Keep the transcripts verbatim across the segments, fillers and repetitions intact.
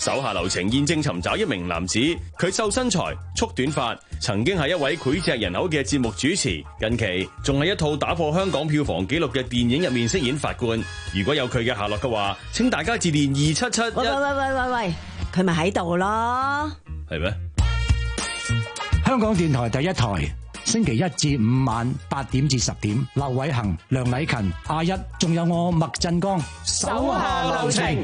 手下留情，現正尋找一名男子，佢瘦身材、束短髮，曾經係一位膾炙人口嘅節目主持，近期仲係一套打破香港票房紀錄嘅電影入面飾演法官。如果有佢嘅下落嘅話，請大家致電二七七一。 喂喂喂喂喂喂，佢咪喺度咯？ 係咩？ 香港電台第一台，星期一至五晚八點至十點，劉偉恒、梁禮勤、阿一，仲有我麥振剛，手下留情。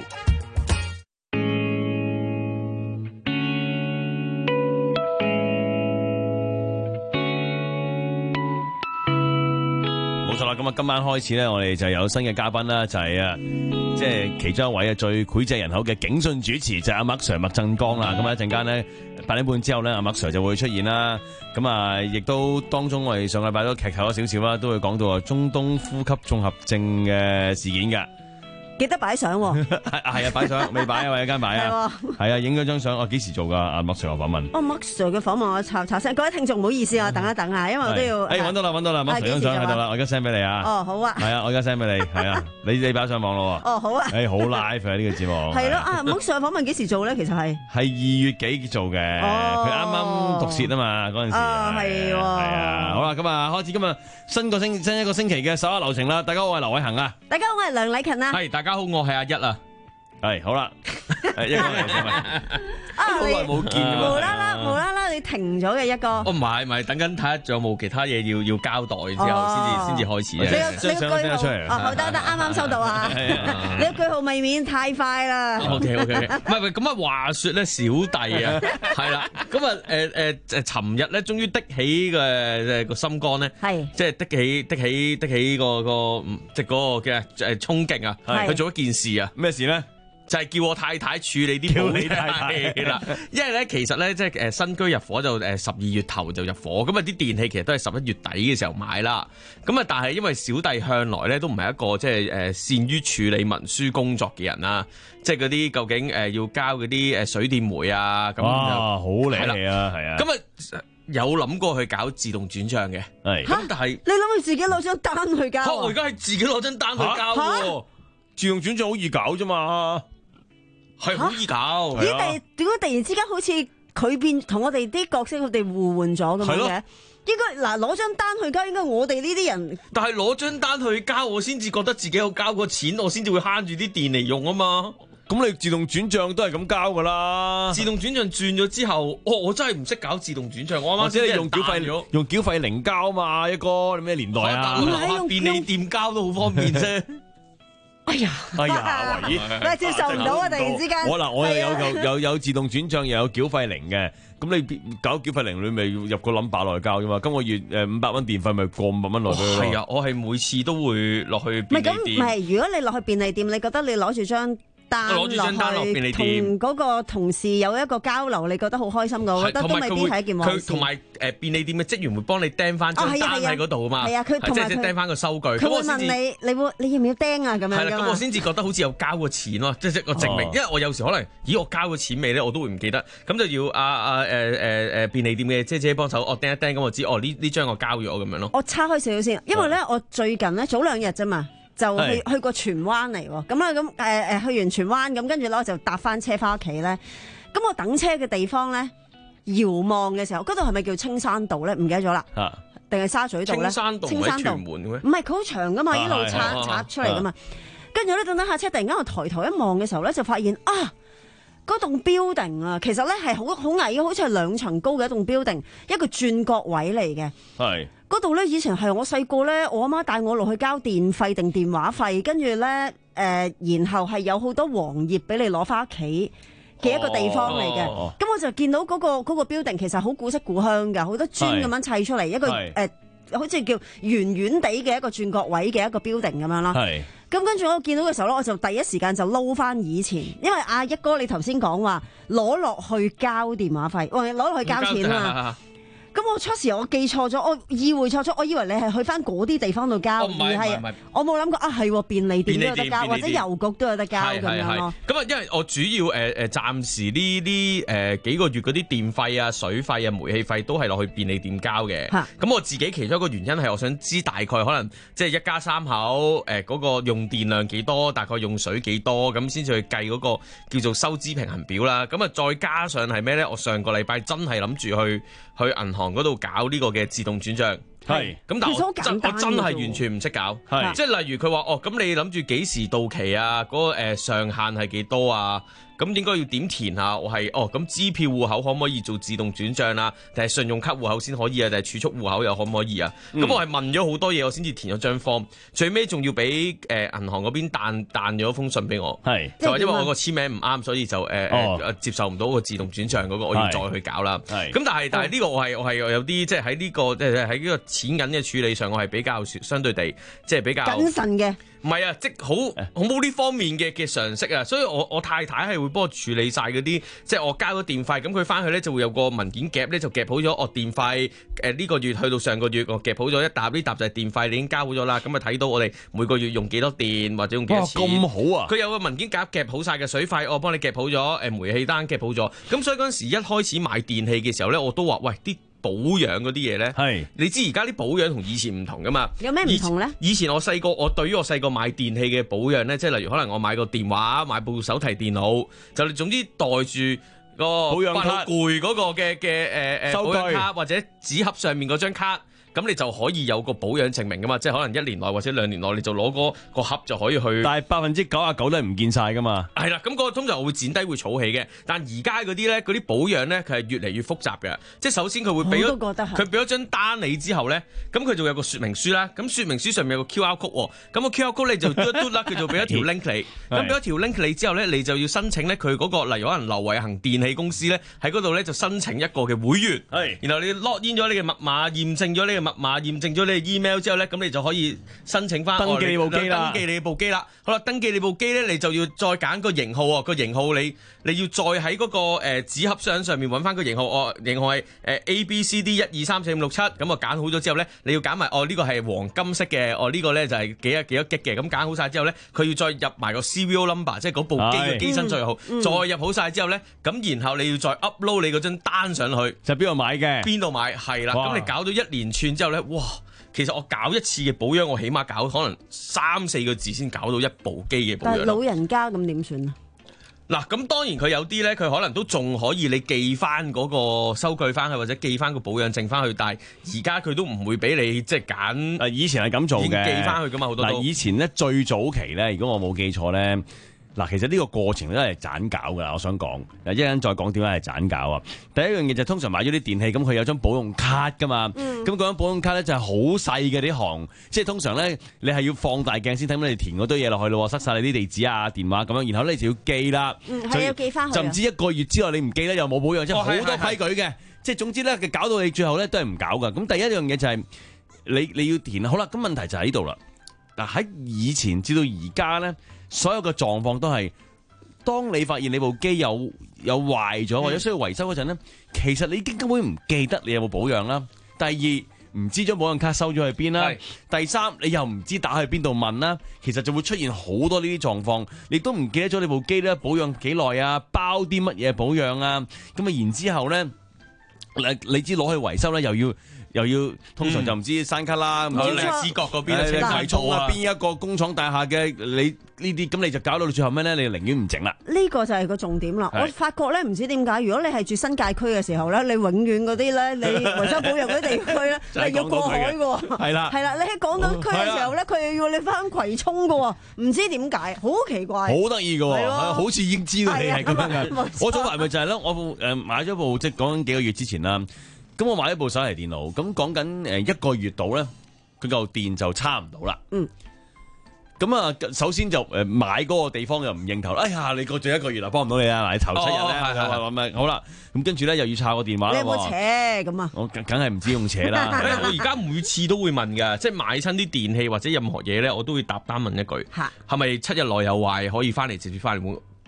冇錯啦，咁啊，今晚開始咧，我哋就有新嘅嘉賓啦，就係啊，即係其中一位啊最膾炙人口嘅警訊主持就係阿麥 Sir 麥振剛啦。咁啊一陣間咧八點半之後咧，阿麥 Sir 就會出現啦。咁啊，亦都當中我哋上個禮拜都劇透咗少少啦，都會講到啊中東呼吸綜合症嘅事件㗎。 記得擺相喎， 係啊，擺相未擺啊，喂，一間擺啊，係啊，影咗張相，我幾時做噶？阿麥 Sir 嘅訪問， 哦，麥 Sir 嘅訪問我查查聲，各位聽眾唔好意思啊，等一等啊，因為我都要， 誒，揾到啦，揾到啦，麥 Sir 張相喺度啦，我而家 send 俾你啊， 哦，好啊， 係啊，我而家 send 俾你，係啊，你你擺上網咯喎， 哦，好啊， 誒，好 live 啊呢個節目， 係咯，啊，麥 Sir 訪問幾時做咧？其實係係二月幾做嘅，佢啱啱讀舌啊嘛，嗰陣時， 啊，係喎， 係啊，好啦，咁啊，開始今日新個星新一個星期嘅手下留情啦，大家好，我係劉偉恒啊， 大家好，我係梁禮勤啊， 係，大家好，我係阿一啊。 係好啦，一個嚟先啊，好耐冇見啊， 無啦啦無啦啦你停咗嘅一個， 哦唔係唔係，等緊睇下仲有冇其他嘢要要交代之後先至先至開始啊。 你個句號， 哦好得得，啱啱收到啊，你個句號未免太快啦。 OK OK，唔係唔係咁啊，話説咧小弟啊，係啦，咁啊誒誒誒，尋日咧終於的起嘅個心肝咧，係即係的起的起的起個個即係嗰個嘅誒衝勁啊，去做一件事啊， 咩事咧？ 就係叫我太太處理啲叫你太太啦，因為咧其實咧即係誒新居入伙就誒十二月頭就入伙，咁啊啲電器其實都係十一月底嘅時候買啦，咁啊但係因為小弟向來咧都唔係一個即係誒善於處理文書工作嘅人啦，即係嗰啲究竟誒要交嗰啲誒水電煤啊咁， 哇好厲害啊，係啊， 咁啊有諗過去搞自動轉賬嘅， 係咁但係你諗住自己攞張單去交？ 我而家係自己攞張單去交喎， 自動轉賬好易搞啫嘛。 係好易搞， 咦？但係點解突然之間好似佢變同我哋啲角色佢哋互換咗咁樣嘅？應該嗱攞張單去交，應該我哋呢啲人。 但係攞張單去交，我先至覺得自己有交過錢，我先至會慳住啲電嚟用啊嘛。 咁你自動轉賬都係咁交噶啦。 自動轉賬轉咗之後，哦，我真係唔識搞自動轉賬，我啱啱或者你用繳費用繳費零交嘛？一個你咩年代啊？ 唔係用便利店交都好方便啫。 哎呀， 哎呀，喂， 喂，接受唔到啊！突然之間， 我嗱，我又有有有有自動轉賬，又有繳費零嘅，咁你搞繳費零，你咪入個冧把落去交啫嘛。今個月誒五百蚊電費，咪過五百蚊落去咯。 係啊，我係每次都會落去便利店。 唔係咁，唔係如果你落去便利店，你覺得你攞住張單落去同嗰個同事有一個交流，你覺得好開心噶？我覺得都未必係一件壞事。 同埋誒便利店嘅職員會幫你釘翻張單喺嗰度啊嘛。係啊，佢同埋即係釘翻個收據。 佢會問你，你會你要唔要釘啊？咁樣。係啦， 咁我先至覺得好似有交過錢咯，即係個證明。因為我有時可能，咦，我交過錢未咧？我都會唔記得。咁就要啊啊誒誒誒便利店嘅姐姐幫手，我釘一釘，咁我知哦呢呢張我交咗咁樣咯。 我叉開少少先，因為咧我最近咧早兩日啫嘛。就去去過荃灣嚟喎，咁啦咁誒誒去完荃灣咁，跟住咧我就搭翻車翻屋企咧。咁我等車嘅地方咧，遙望嘅時候，嗰度係咪叫青山道咧？唔記得咗啦，定係沙咀道咧？ 青山道喺屯門嘅咩？ 唔係，佢好長噶嘛，一路拆拆出嚟噶嘛。跟住咧，等等下車，突然間我抬頭一望嘅時候咧，就發現啊，嗰棟 building 啊，其實咧係好好矮，好似係兩層高嘅一棟 building， 一個轉角位嚟嘅。係。嗰度咧，以前係我細個咧，我阿媽帶我落去交電費定電話費，跟住咧誒，然後係有好多黃頁俾你攞翻屋企嘅一個地方嚟嘅。咁、哦、我就見到嗰、嗰個嗰、嗰個 building 其實好古色古香㗎，好多磚咁樣砌出嚟，一個誒、呃，好似叫圓圓地嘅一個轉角位嘅一個 building 咁樣啦。係。咁跟住我見到嘅時候咧，我就第一時間就撈翻以前，因為阿一哥你頭先講話攞落去交電話費，喂攞落去交錢啊嘛。 咁我初時我記錯咗，我意會錯咗，我以為你係去翻嗰啲地方度交， 哦唔係而係唔係唔係我冇諗過啊，係喎便利店都有得交，或者便利店郵局都有得交咁樣咯。 咁啊，因為我主要誒誒暫時呢啲誒幾個月嗰啲電費啊、水費啊、煤氣費都係落去便利店交嘅。 嚇咁我自己其中一個原因係我想知大概可能即係一家三口誒嗰個用電量幾多，大概用水幾多，咁先至去計嗰個叫做收支平衡表啦。咁啊，再加上係咩咧？我上個禮拜真係諗住去去銀行嗰度搞呢個嘅自動轉賬。 係咁，但係其實好我真簡單我真係嘅啫完全唔識搞， 係即係例如佢話哦，咁你諗住幾時到期啊？嗰、個、呃、上限係幾多啊？咁應該要點填啊？我係哦，咁支票戶口可唔可以做自動轉帳啊？定係信用卡戶口先可以啊？定係儲蓄戶口又可唔可以啊？咁、嗯、我係問咗好多嘢，我先至填咗張 form，最尾仲要俾誒銀行嗰邊彈彈咗封信俾我， 係就話因為我個簽名唔啱，所以就誒誒、呃哦呃、接受唔到個自動轉帳嗰個，我要再去搞啦。 係咁，但係但係呢個我係我係有啲即係喺呢個即係喺呢個錢銀嘅處理上，我係比較相對地即係比較謹慎嘅。 唔係啊，即係好好冇呢方面嘅嘅常識啊，所以我我太太係會幫我處理晒嗰啲，即係我交咗電費，咁佢翻去咧就會有個文件夾咧，就夾好咗我電費誒呢個月去到上個月，我夾好咗一沓，呢沓就係電費，你已經交好咗啦，咁啊睇到我哋每個月用幾多電或者用幾多錢。 哇，咁好啊！ 佢有個文件夾夾好晒嘅水費，我幫你夾好咗，誒煤氣單夾好咗，咁所以嗰陣時一開始買電器嘅時候咧，我都話喂啲保養嗰啲嘢咧， 係你知而家啲保養同以前唔同噶嘛？ 有咩唔同咧？ 以前我細個，我對於我細個買電器嘅保養咧，即係例如可能我買個電話、買部手提電腦，就你總之袋住個保養卡攰嗰個嘅嘅誒誒收據保養卡或者紙盒上面嗰張卡。咁你就可以有個保養證明噶嘛，即係可能一年內或者兩年內你就攞嗰個盒就可以去。 但係百分之九啊九都係唔見晒噶嘛。 係啦，咁、嗰個通常我會剪低會儲起嘅，但而家嗰啲咧，嗰啲保養咧，佢係越嚟越複雜嘅。即係首先佢會俾咗佢俾咗張單你之後咧，咁佢就有個説明書啦。咁説明書上面有個 Q R code 喎，咁個 Q R code 你就嘟一嘟啦，佢就俾一條 link 你。咁俾一條 link 你之後咧，你就要申請咧佢嗰個，例如可能劉偉恒電器公司咧喺嗰度咧就申請一個嘅會員。係，然後你 log in 咗你嘅密碼，驗證咗你嘅密碼，驗證咗你嘅 email 之後咧，咁你就可以申請翻登記你部機啦。 登記你部機啦。好啦，登記你部機咧，你就要再揀個型號喎。個型號你你要再喺嗰個誒紙盒箱上面揾翻個型號。哦，型號係誒 A B C D 一二三四五六七。咁啊揀好咗之後咧，你要揀埋哦呢個係黃金色嘅。哦呢個咧就係幾多幾多 G 嘅。咁揀好晒之後咧，佢要再入埋個 serial number，即係嗰部機嘅機身序號。再入好晒之後咧，咁然後你要再 upload 你嗰張單上去。 就邊度買嘅？邊度買？係啦。咁你搞到一連串之後咧，哇！其實我搞一次嘅保養，我起碼搞可能三四個字先搞到一部機嘅保養。 但係老人家咁點算啊？ 嗱，咁當然佢有啲咧，佢可能都仲可以你寄翻嗰個收據翻去，或者寄翻個保養證翻去。但係而家佢都唔會俾你即係揀。誒， 以前係咁做嘅， 寄翻去噶嘛好多都。 嗱，以前咧最早期咧，如果我冇記錯咧。嗱，其實呢個過程都係盞搞㗎，我想講。嗱，一陣再講點解係盞搞啊！第一樣嘢就通常買咗啲電器，咁佢有張保用卡㗎嘛。咁嗰張保用卡咧就係好細嘅啲行，即係通常咧你係要放大鏡先睇到你填嗰堆嘢落去咯，塞晒你啲地址啊、電話咁樣，然後咧就要寄啦。 嗯，係要寄翻去。就唔知一個月之後你唔寄咧又冇保養，即係好多規矩嘅。即係總之咧，佢搞到你最後咧都係唔搞㗎。咁第一樣嘢就係你你要填好啦。咁問題就喺呢度啦。嗱，喺以前至到而家咧，所有嘅狀況都係。當你發現你部機有有壞咗或者需要維修嗰陣咧，其實你已經根本唔記得你有冇保養啦。第二，唔知將保養卡收咗去邊啦。第三，你又唔知打去邊度問啦。其實就會出現好多呢啲狀況，你都唔記得咗你部機咧保養幾耐啊，包啲乜嘢保養啊。咁啊，然之後咧，你知攞去維修咧又要。又要通常就唔知山卡啦，唔、嗯、知荔枝角嗰邊啊，車葵涌啊，邊一個工廠大廈嘅你呢啲，咁你就搞到最後咩咧？你寧願唔整啦。 呢個就係個重點啦。我發覺咧，唔知點解，如果你係住新界區嘅時候咧，你永遠嗰啲咧，你維修保養嗰啲地區咧，係要過海嘅。係啦，係啦，你喺港島區嘅時候咧，佢又要你翻葵涌嘅，唔知點解，好奇怪。 好得意嘅，好似已經知道你係咁樣嘅。我早排咪就係咧，我誒買咗部即係講緊幾個月之前啦。咁我買一部手提電腦，咁講緊誒一個月到咧，佢嚿電就差唔到啦。嗯。咁啊，首先就誒買嗰個地方又唔認頭，哎呀，你過咗一個月啦，幫唔到你啊，嗱，你頭七日咧，話咪好啦。咁跟住咧又要抄個電話啦。 你有冇扯咁啊？ 我梗係唔知用扯啦。 我而家每次都會問㗎，即係買親啲電器或者任何嘢咧，我都會答單問一句：係咪七日內有壞可以翻嚟直接翻嚟換？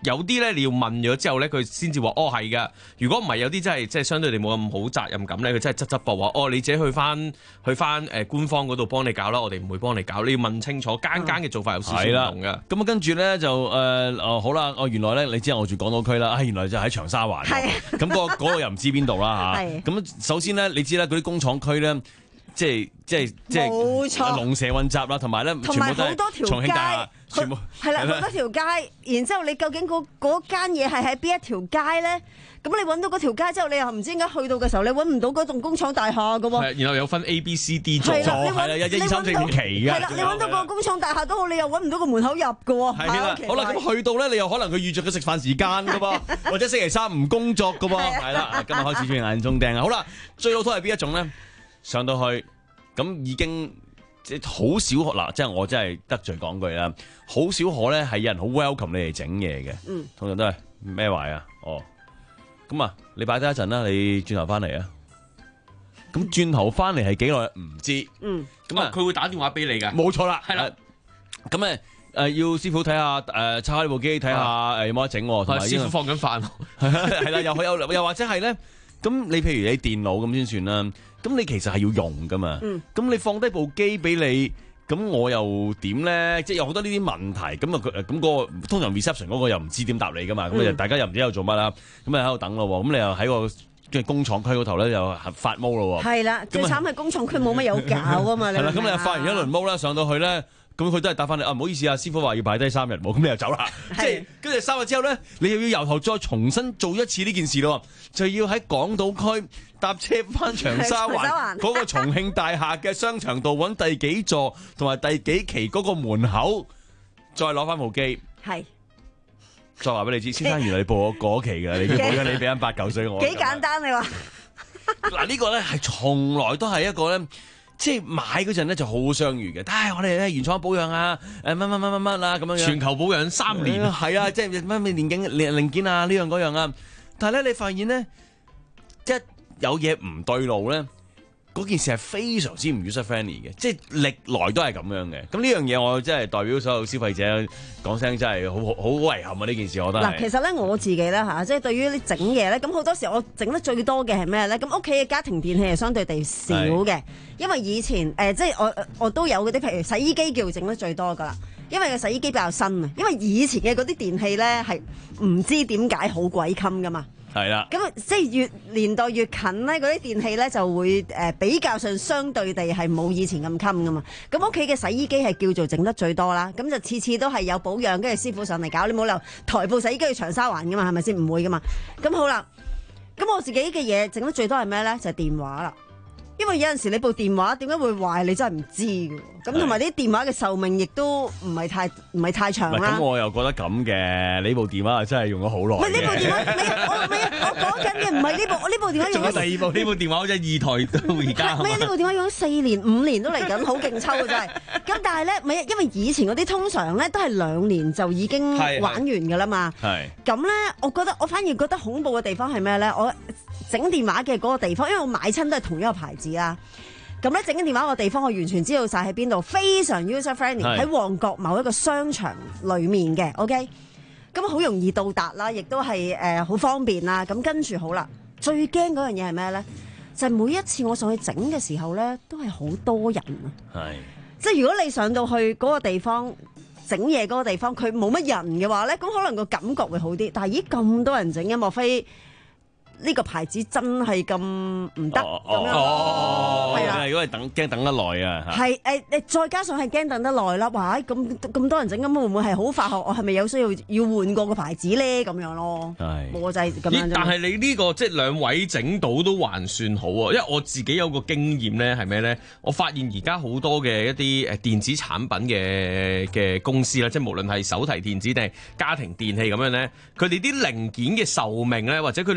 有啲咧你要問咗之後咧，佢先至話哦係㗎。如果唔係有啲真係即係相對地冇咁好責任感咧，佢真係側側膊話哦你自己去翻去翻誒官方嗰度幫你搞啦，我哋唔會幫你搞。你要問清楚，間間嘅做法有少少唔同嘅。 咁啊跟住咧就誒哦好啦，哦原來咧你知我住港島區啦，啊原來就喺長沙灣。係。咁嗰嗰個又唔知邊度啦嚇。係。咁首先咧，你知啦，嗰啲工廠區咧。即係即係即係冇錯， 龍蛇混雜啦，同埋咧， 同埋好多條街， 全部係啦，好多條街。然之後你究竟嗰嗰間嘢係喺邊一條街咧？咁你揾到嗰條街之後，你又唔知點解去到嘅時候，你揾唔到嗰棟工廠大廈嘅喎。 係，然後有分 A、B、C、D 座， 係啦， 係啦，一、二、三、四、五期嘅。 係啦，你揾到個工廠大廈都好，你又揾唔到個門口入嘅喎。 係啦，好啦，咁去到咧，你又可能佢預著嘅食飯時間嘅噃，或者星期三唔工作嘅噃。係啦，今日開始出現眼中釘啊！好啦，最老土係邊一種咧？上到去。咁已經即係好少嗱，即係我真係得罪講句啦，好少可咧係有人好 welcome 你哋整嘢嘅，嗯，通常都係咩壞啊？哦，咁啊，你擺低一陣啦，你轉頭翻嚟啊，咁轉頭翻嚟係幾耐唔知，嗯，咁啊佢會打電話俾你㗎， 冇錯啦， 係啦， 咁誒誒要師傅睇下誒拆開呢部機睇下誒有冇得整，同埋師傅放緊飯， 係啦，又有又或者係咧，咁你譬如你電腦咁先算啦。咁你其實係要用噶嘛？咁、嗯、你放低部機俾你，咁我又點咧？即係有好多呢啲問題，咁啊咁嗰個通常 reception 嗰個又唔知點答你噶嘛？咁啊、嗯、大家又唔知喺度做乜啦？咁啊喺度等咯，咁你又喺個即係工廠區嗰頭咧又發毛咯。係啦， 最慘係工廠區冇乜有搞啊嘛。係啦， 咁你又發完一輪毛啦，上到去咧。咁佢都係答翻你啊！唔好意思啊，師傅話要擺低三日冇，咁你又走啦。即係跟住三日之後咧，你又要由頭再重新做一次呢件事咯，就要喺港島區搭車翻長沙灣嗰個重慶大廈嘅商場度揾第幾座同埋第幾期嗰個門口，再攞翻部機。係。再話俾你知，先生原來你報我嗰期嘅，你報咗你俾緊八九歲我。 幾簡單你話？ 嗱呢個咧係從來都係一個咧。即係買嗰陣咧就好相遇嘅，但係我哋咧原廠保養啊，誒乜乜乜乜乜啊咁樣， 全球保養三年， 係啊，即係乜乜年景零零件啊呢樣嗰樣啊，但係咧你發現咧，即係有嘢唔對路咧，嗰件事係非常之唔 user friendly 嘅，即係歷來都係咁樣嘅。咁呢樣嘢我真係代表所有消費者講聲，真係好好好遺憾啊！呢件事我覺得嗱，其實咧我自己咧嚇，即係對於你整嘢咧，咁好多時我整得最多嘅係咩咧？咁屋企嘅家庭電器係相對地少嘅，因為以前誒、呃、即係我我都有嗰啲，譬如洗衣機叫整得最多噶啦，因為個洗衣機比較新啊，因為以前嘅嗰啲電器咧係唔知點解好鬼襟噶嘛。係啦，咁即係越年代越近咧，嗰啲電器咧就會誒比較上相對地係冇以前咁襟噶嘛。咁屋企嘅洗衣機係叫做整得最多啦，咁就次次都係有保養，跟住師傅上嚟搞，你冇理由台部洗衣機去長沙灣噶嘛，係咪先？唔會噶嘛。咁好啦，咁我自己嘅嘢整得最多係咩咧？就係、是、電話啦。因為有陣時你部電話點解會壞，你真係唔知嘅。咁同埋啲電話嘅壽命亦都唔係太唔係太長啦。 咁我又覺得咁嘅，你部電話真係用咗好耐。 唔係呢部電話，唔係我唔係我講緊嘅唔係呢部，我呢部電話用咗。 仲有第二部呢部電話好似二台到而家。 唔係呢部電話用咗四年五年都嚟緊，好勁抽啊真係。咁但係咧，唔係因為以前嗰啲通常咧都係兩年就已經玩完㗎啦嘛。係。咁咧，我覺得我反而覺得恐怖嘅地方係咩咧？我整電話嘅嗰個地方，因為我買親都係同一個牌子啦。咁咧整緊電話個地方，我完全知道晒喺邊度，非常 user friendly，喺旺角某一個商場裡面嘅 ，OK，咁好容易到達啦，亦都係誒好方便啦。咁跟住好啦，最驚嗰樣嘢係咩咧？就係、是、每一次我上去整嘅時候咧，都係好多人啊。係，即係如果你上到去嗰個地方整嘢嗰個地方，佢冇乜人嘅話咧，咁可能個感覺會好啲。但係咦咁多人整嘅，莫非？呢個牌子真係咁唔得咁樣哦，係啦，如果係等驚等得耐啊， 係誒誒，再加上係驚等得耐啦，哇！咁咁多人整，咁會唔會係好化學？我係咪有需要要換過個牌子咧？咁樣咯，係冇就係咁樣。 但係你呢個即係兩位整到都還算好啊，因為我自己有個經驗咧，係咩咧？我發現而家好多嘅一啲誒電子產品嘅嘅公司啦，即係無論係手提電子定係家庭電器咁樣咧，佢哋啲零件嘅壽命咧，或者佢零件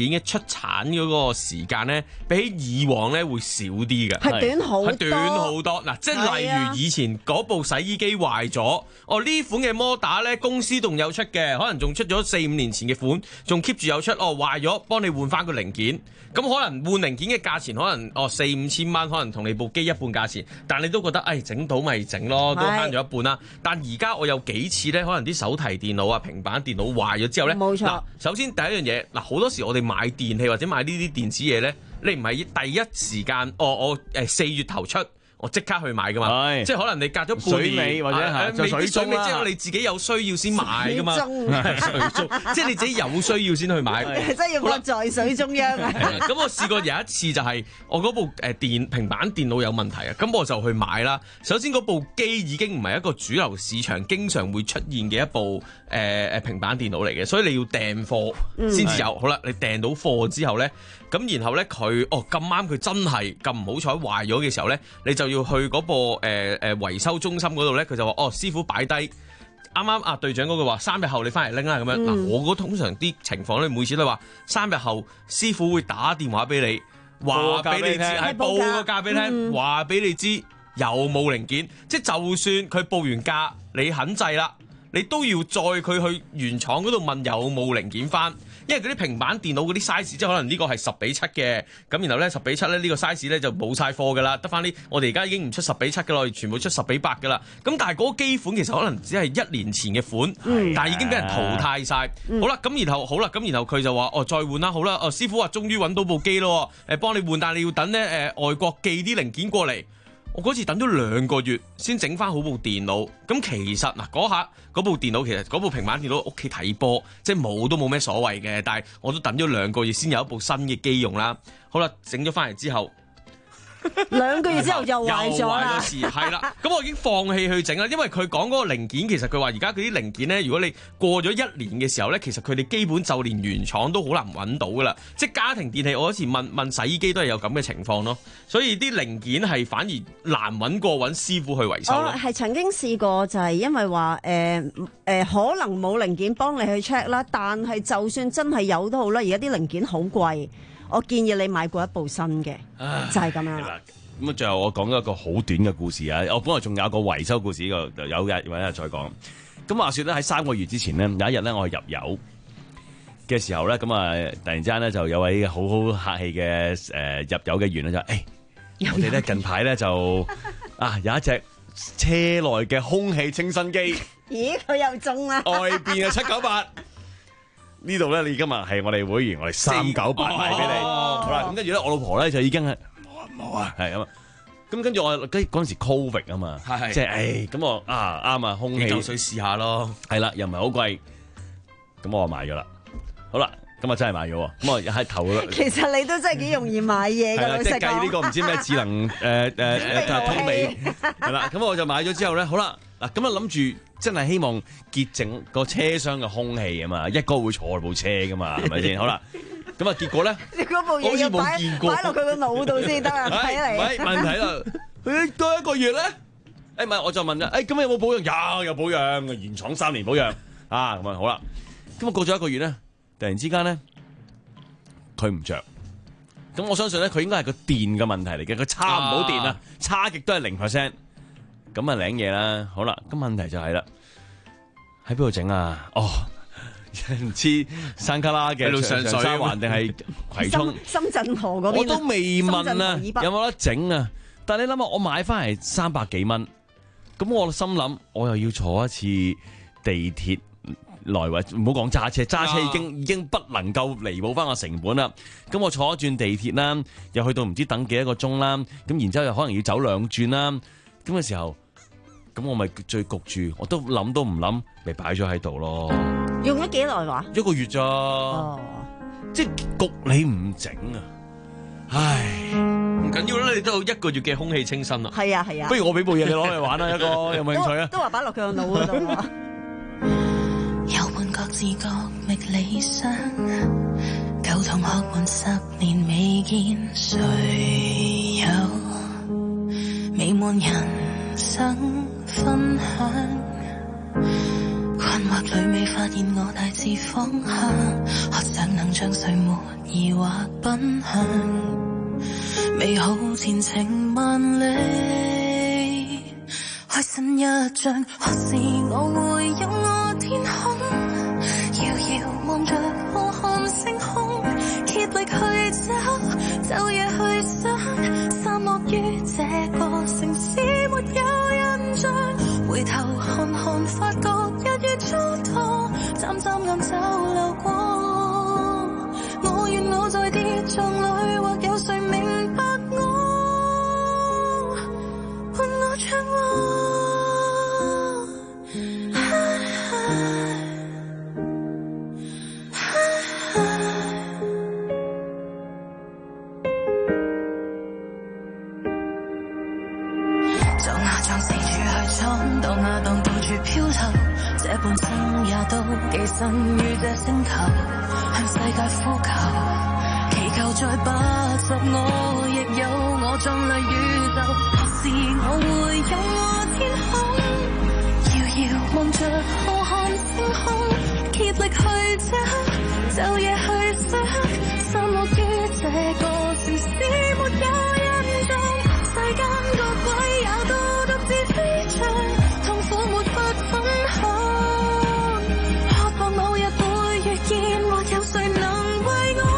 件嘅出產嗰個時間咧，比起以往咧會少啲嘅， 係短好多， 係短好多。嗱，即係例如以前嗰部洗衣機壞咗，哦呢款嘅摩打咧公司仲有出嘅，可能仲出咗四五年前嘅款，仲 keep 住有出。哦壞咗，幫你換翻個零件，咁可能換零件嘅價錢可能哦四五千蚊，可能同你部機一半價錢，但你都覺得誒整到咪整咯，都慳咗一半啦。但而家我有幾次咧，可能啲手提電腦啊、平板電腦壞咗之後咧， 冇錯。 嗱，首先第一樣嘢，嗱好多時我哋買電器或者買呢啲電子嘢咧，你唔係第一時間，哦我誒四月頭出。我即刻去買噶嘛，即係可能你隔咗半年或者係就水中啦， 即係你自己有需要先買噶嘛，水中，即係你自己有需要先去買， 真係要活在水中央啊！ 咁我試過有一次就係我嗰部誒電平板電腦有問題啊，咁我就去買啦。首先嗰部機已經唔係一個主流市場經常會出現嘅一部誒誒平板電腦嚟嘅，所以你要訂貨先至有。好啦，你訂到貨之後咧，咁然後咧佢哦咁啱佢真係咁唔好彩壞咗嘅時候咧，你就要去嗰部誒誒維修中心嗰度咧，佢就話哦師傅擺低，啱啱啊隊長嗰句話三日後你翻嚟拎啦咁樣。嗱、嗯、我嗰通常啲情況咧，每次都話三日後師傅會打電話俾你，話俾你知係報個價俾你聽，話俾你知有冇零件，即係就算佢報完價你肯制啦，你都要載佢去原廠嗰度問有冇零件翻。因為嗰啲平板電腦嗰啲 size，即係可能呢個係十比七嘅，咁然後咧十比七咧呢個 size 咧就冇晒貨噶啦，得翻啲我哋而家已經唔出十比七噶啦，全部出十比八噶啦。咁但係嗰個機款其實可能只係一年前嘅款，嗯、但係已經俾人淘汰晒。嗯、好啦，咁然後好啦，咁然後佢就話哦再換啦，好啦，哦師傅話終於揾到部機咯，誒幫你換，但係你要等咧誒、呃、外國寄啲零件過嚟。我嗰次等咗兩個月先整翻好部電腦，咁其實嗱嗰下嗰部電腦其實嗰部平板電腦屋企睇波，即係冇都冇咩所謂嘅，但係我都等咗兩個月先有一部新嘅機用啦。好啦，整咗翻嚟之後， 兩個月之後又壞咗啦， 係啦，咁我已經放棄去整啦，因為佢講嗰個零件，其實佢話而家嗰啲零件咧，如果你過咗一年嘅時候咧，其實佢哋基本就連原廠都好難揾到噶啦，即係家庭電器，我嗰時問問洗衣機都係有咁嘅情況咯，所以啲零件係反而難揾過揾師傅去維修。 我係曾經試過，就係因為話誒誒可能冇零件幫你去 check 啦，但係就算真係有都好啦，而家啲零件好貴。我建議你買過一部新嘅，就係咁樣啦。 咁啊，最後我講一個好短嘅故事啊！我本來仲有一個維修故事，呢個有日揾日再講。咁話說咧，喺三個月之前咧，有一日咧，我去入油嘅時候咧，咁啊，突然之間咧就有位好好客氣嘅誒入油嘅員咧就誒，我哋咧近排咧就啊有一隻車內嘅空氣清新機， 咦佢又中啦， 外邊係七九八。呢度咧，你今日係我哋會員，我哋三九八賣俾你。哦、好啦，咁跟住咧，我老婆咧就已經係冇啊冇啊，係咁啊。咁跟住我嗰嗰陣時 Covid 啊嘛， 係即係誒咁我啊啱啊，空氣幾嚿水試下咯， 係啦，又唔係好貴，咁我買咗啦。好啦，咁啊真係買咗，咁我喺頭。 其實你都真係幾容易買嘢㗎，老實講。即係計呢個唔知咩智能誒誒誒通味係啦，咁我就買咗之後咧，好啦嗱，咁啊諗住。真係希望潔淨個車廂嘅空氣啊嘛，一哥會坐部車噶嘛，係咪先？好啦，咁啊結果咧， 嗰部嘢要擺擺落佢個腦度先得啊！睇嚟， 喂，問題啦，佢多一個月咧，誒唔係，我就問啦，誒咁有冇保養？有有保養，原廠三年保養啊，咁啊好啦，咁啊過咗一個月咧，突然之間咧，佢唔着，咁我相信咧，佢應該係個電嘅問題嚟嘅，佢叉唔到電啊，叉極都係零 percent。咁啊，領嘢啦，好啦，咁問題就係啦，喺邊度整啊？哦，唔知山卡拉嘅長沙灣定係葵涌、 深圳河嗰邊， 我都未問啊，有冇得整啊？但係你諗下，我買翻嚟三百幾蚊，咁我心諗，我又要坐一次地鐵來回，唔好講揸車，揸車已經、啊、已經不能夠彌補翻個成本啦。咁我坐一轉地鐵啦，又去到唔知等幾多個鐘啦，咁然之後又可能要走兩轉啦。咁嘅時候，咁我咪最焗住，我都諗都唔諗，咪擺咗喺度咯。 用咗幾耐話？ 一個月咋？哦，即係焗你唔整啊！唉， 唔緊要啦，你都有一個月嘅空氣清新啦。 係啊係啊， 不如我俾部嘢你攞嚟玩啦，一個有冇興趣啊？ 都話擺落佢個腦嗰度。 有半各自各覓理想，舊同學們十年未見，誰有？美滿人生分享，困惑裏未發現我大致方向，渴想能將歲末疑惑奔向，美好前程萬里，開新一章。何時我會有我天空，遙遙望着浩瀚星空，竭力去找，晝夜去想，散落於這個城市沒有印象，回頭看看發覺日月蹉跎，漸漸暗走流過，我願我在跌撞裏或有誰明白我，伴我唱和。當啊當到處飄頭，這半生也都寄身於這星球，向世界呼求，祈求再不執我，亦有我壯麗宇宙。何時我會有我天空，遙遙望着浩瀚星空，竭力去找，晝夜去想，散落於這個城市沒有印象，世間各位也都獨自飛翔，痛苦沒法分享，渴望某日會遇見，或有誰能為我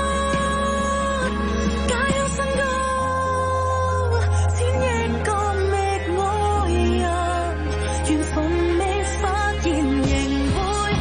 解憂新歌，千億個覓愛人，緣分未發現仍會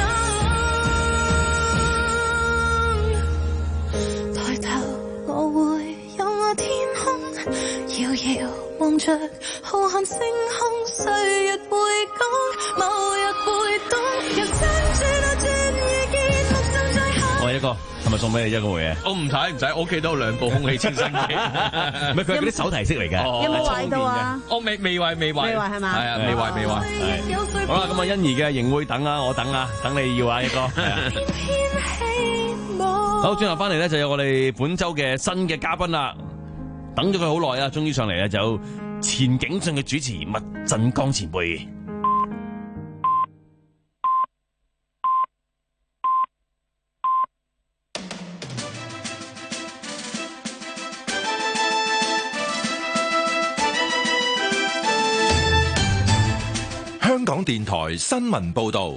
等，抬頭我會有我天空，遙遙望着浩瀚星空，歲月會講，某日會懂，由相處到轉遇見，目送最後。 我一個係咪送俾你一個會嘢？ 我唔使唔使，我屋企都有兩部空氣清新機， 唔係佢係嗰啲手提式嚟嘅。 有冇壞到啊？ 我未未壞未壞， 未壞係嘛？ 係啊，未壞未壞。 係好啦，咁啊，欣宜嘅仍會等啊，我等啊，等你要啊，一個。好，轉頭翻嚟咧，就有我哋本周嘅新嘅嘉賓啦。等咗佢好耐啊，終於上嚟啦，就有前警訊嘅主持麥振剛前輩。 香港電台新聞報道，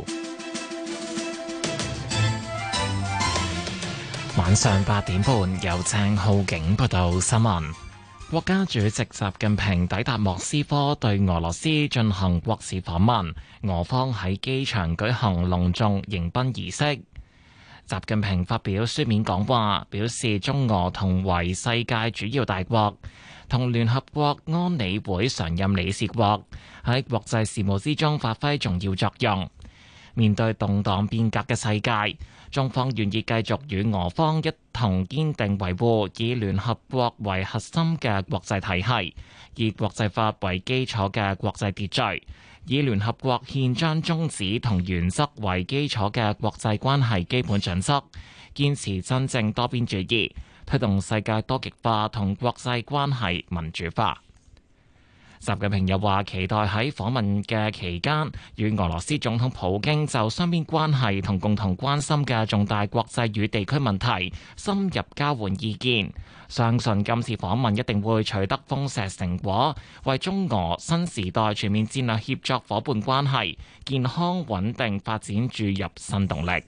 晚上八點半由鄭浩景報道新聞。國家主席習近平抵達莫斯科，對俄羅斯進行國事訪問，俄方喺機場舉行隆重迎賓儀式。習近平發表書面講話，表示中俄同為世界主要大國，同聯合國安理會常任理事國，喺國際事務之中發揮重要作用。面對動盪變革嘅世界，中方願意繼續與俄方一同堅定維護以聯合國為核心嘅國際體系，以國際法為基礎嘅國際秩序，以聯合國憲章宗旨同原則為基礎嘅國際關係基本準則，堅持真正多邊主義，推動世界多極化同國際關係民主化。習近平又話，期待喺訪問嘅期間，與俄羅斯總統普京就雙邊關係同共同關心嘅重大國際與地區問題深入交換意見。相信今次訪問一定會取得豐碩成果，為中俄新時代全面戰略協作夥伴關係健康穩定發展注入新動力。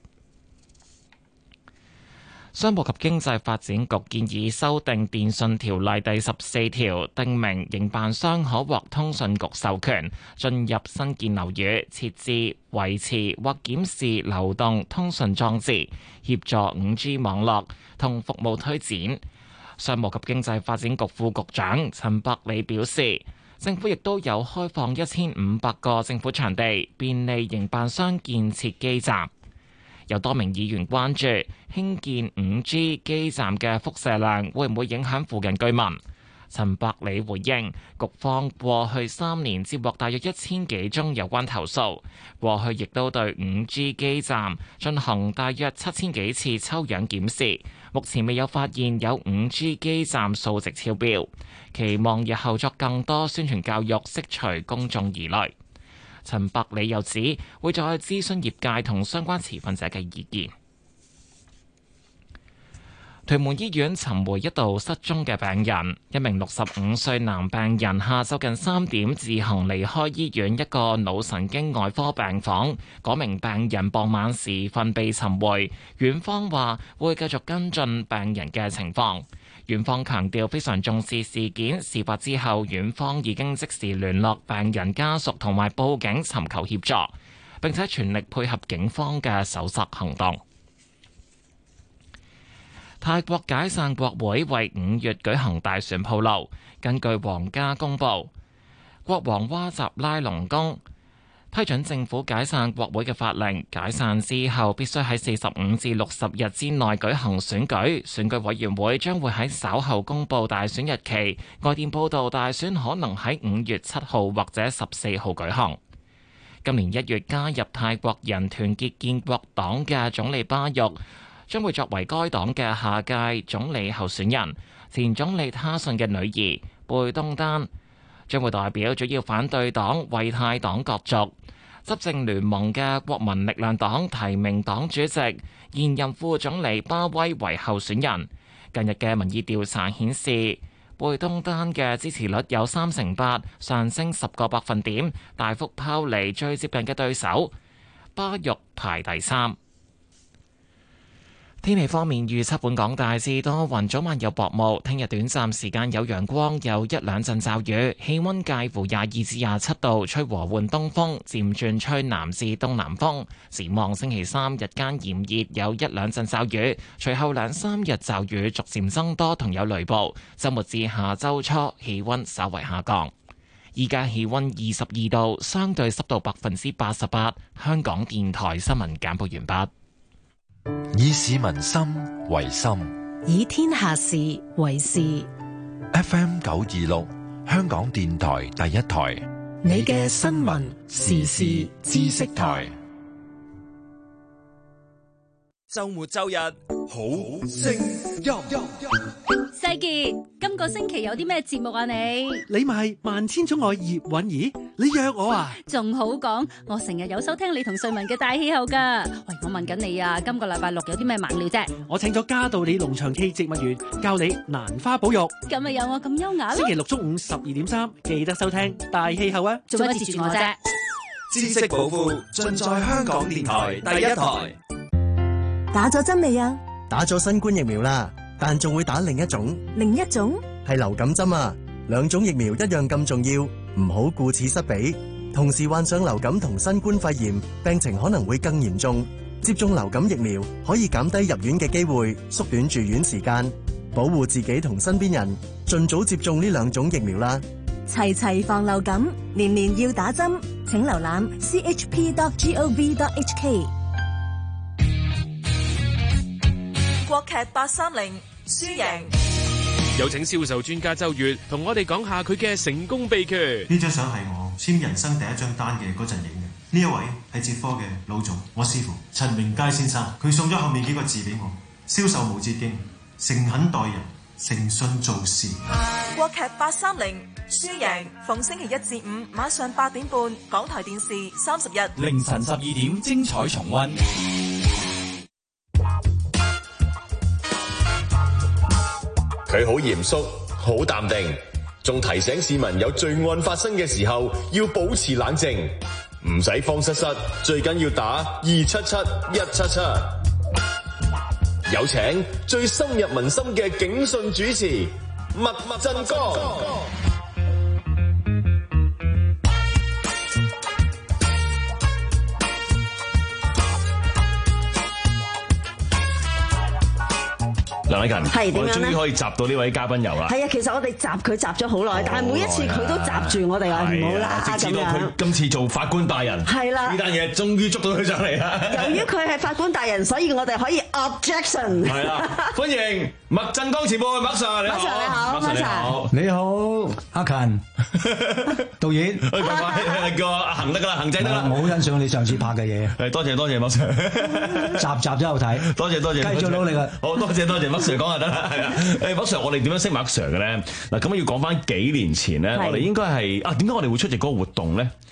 商務及經濟發展局建議修訂電訊條例第十四條，訂明營辦商可獲通訊局授權進入新建樓宇，設置、維持或檢視流動通訊裝置，協助五 G 網絡同服務推展。商務及經濟發展局副局長陳百里表示，政府亦都有開放一千五百個政府場地，便利營辦商建設基站。有多名議員關注興建五 G 基站嘅輻射量會唔會影響附近居民。陳百里回應，局方過去三年接獲大約一千幾宗有關投訴，過去亦都對五 G 基站進行大約七千幾次抽樣檢視，目前未有發現有五 G 基站數值超標，期望日後作更多宣傳教育，釋除公眾疑慮。 陳百里又指會再諮詢業界同相關持份者嘅意見。屯門醫院尋回一度失蹤嘅病人，一名六十五歲男病人下晝近三點自行離開醫院一個腦神經外科病房，嗰名病人傍晚時分被尋回，院方話會繼續跟進病人嘅情況。院方強調非常重視事件，事發之後院方已經即時聯絡病人家屬同埋報警尋求協助，並且全力配合警方嘅搜索行動。泰國解散國會為五月舉行大選鋪路。根據皇家公報，國王哇集拉隆功批准政府解散國會嘅法令，解散之後必須喺四十五至六十日之內舉行選舉。選舉委員會將會喺稍後公佈大選日期。外電報道，大選可能喺五月七號或者十四號舉行。今年一月加入泰國人團結建國黨嘅總理巴育將會作為該黨嘅下屆總理候選人。前總理他信嘅女兒貝東丹將會代表主要反對黨為泰黨角逐。執政聯盟嘅國民力量黨提名黨主席現任副總理巴威為候選人。近日嘅民意調查顯示，貝東丹嘅支持率有三成八，上升十個百分點，大幅拋離最接近嘅對手巴育排第三。天氣方面預測，本港大致多雲，早晚有薄霧，聽日短暫時間有陽光，有一兩陣驟雨，氣溫介乎廿二至廿七度，吹和緩東風，漸轉吹南至東南風。展望星期三日間炎熱，有一兩陣驟雨，隨後兩三日驟雨逐漸增多，同有雷暴。周末至下周初氣溫稍為下降。依家氣溫二十二度，相對濕度百分之八十八。香港電台新聞簡報完畢。 以市民心為心， 以天下事為事。 F M 九二六，香港電台第一台， 你嘅新聞時事知識台。 周末周日好聲音。 世傑，今個星期有啲咩節目啊你？ 你咪係萬千寵愛葉韻儀，你約我啊？ 仲好講，我成日有收聽你同瑞文嘅大氣候噶。喂，我問緊你啊，今個禮拜六有啲咩猛料啫？ 我請咗嘉道理農場暨植物園教你蘭花保育。 咁咪有我咁優雅咯？ 星期六中午十二點三，記得收聽大氣候啊！ 做乜截住我啫？ 知識寶庫盡在香港電台第一台。 打咗針未啊？ 打咗新冠疫苗啦，但仲會打另一種。 另一種係流感針啊！兩種疫苗一樣咁重要，唔好顧此失彼。同時患上流感同新冠肺炎，病情可能會更嚴重。接種流感疫苗可以減低入院嘅機會，縮短住院時間，保護自己同身邊人。盡早接種呢兩種疫苗啦！ 齊齊防流感，年年要打針。請瀏覽 c h p dot gov dot h k。 國劇八三零輸贏， 有請銷售專家周月同我哋講下佢嘅成功秘訣。 呢張相係我簽人生第一張單嘅嗰陣影嘅。呢一位係捷科嘅老總，我師傅陳明佳先生，佢送咗後面幾個字俾我：銷售無捷徑，誠懇待人，誠信做事。 國劇八三零輸贏，逢星期一至五晚上八點半，港台電視三十日凌晨十二點精彩重溫。 佢好嚴肅，好淡定，仲提醒市民有罪案發生嘅時候要保持冷靜，唔使慌失失，最緊要打二七七一七七。有請最深入民心嘅警訊主持麥振剛。 梁禮勤， 係點樣咧？ 我哋終於可以集到呢位嘉賓遊啦。 係啊，其實我哋集佢集咗好耐，但係每一次佢都集住我哋話唔好啦咁樣。 直至到佢今次做法官大人， 係啦， 呢單嘢終於捉到佢上嚟啦。 由於佢係法官大人，所以我哋可以 objection。 係啦，歡迎麥振剛前輩，麥 Sir 你好， 麥 Sir 你好， 麥 Sir 你好， 你好，阿勤導演， 叫阿恒得噶啦，恒仔得啦。 我好欣賞你上次拍嘅嘢， 係多謝多謝麥 Sir， 集集都有睇， 多謝多謝， 繼續努力啊！ 好多謝多謝麥 Sir 講下得啦，係啊，誒麥 Sir，我哋點樣識麥 Sir 嘅咧？嗱，咁要講翻幾年前咧，我哋應該係啊，點解我哋會出席嗰個活動咧？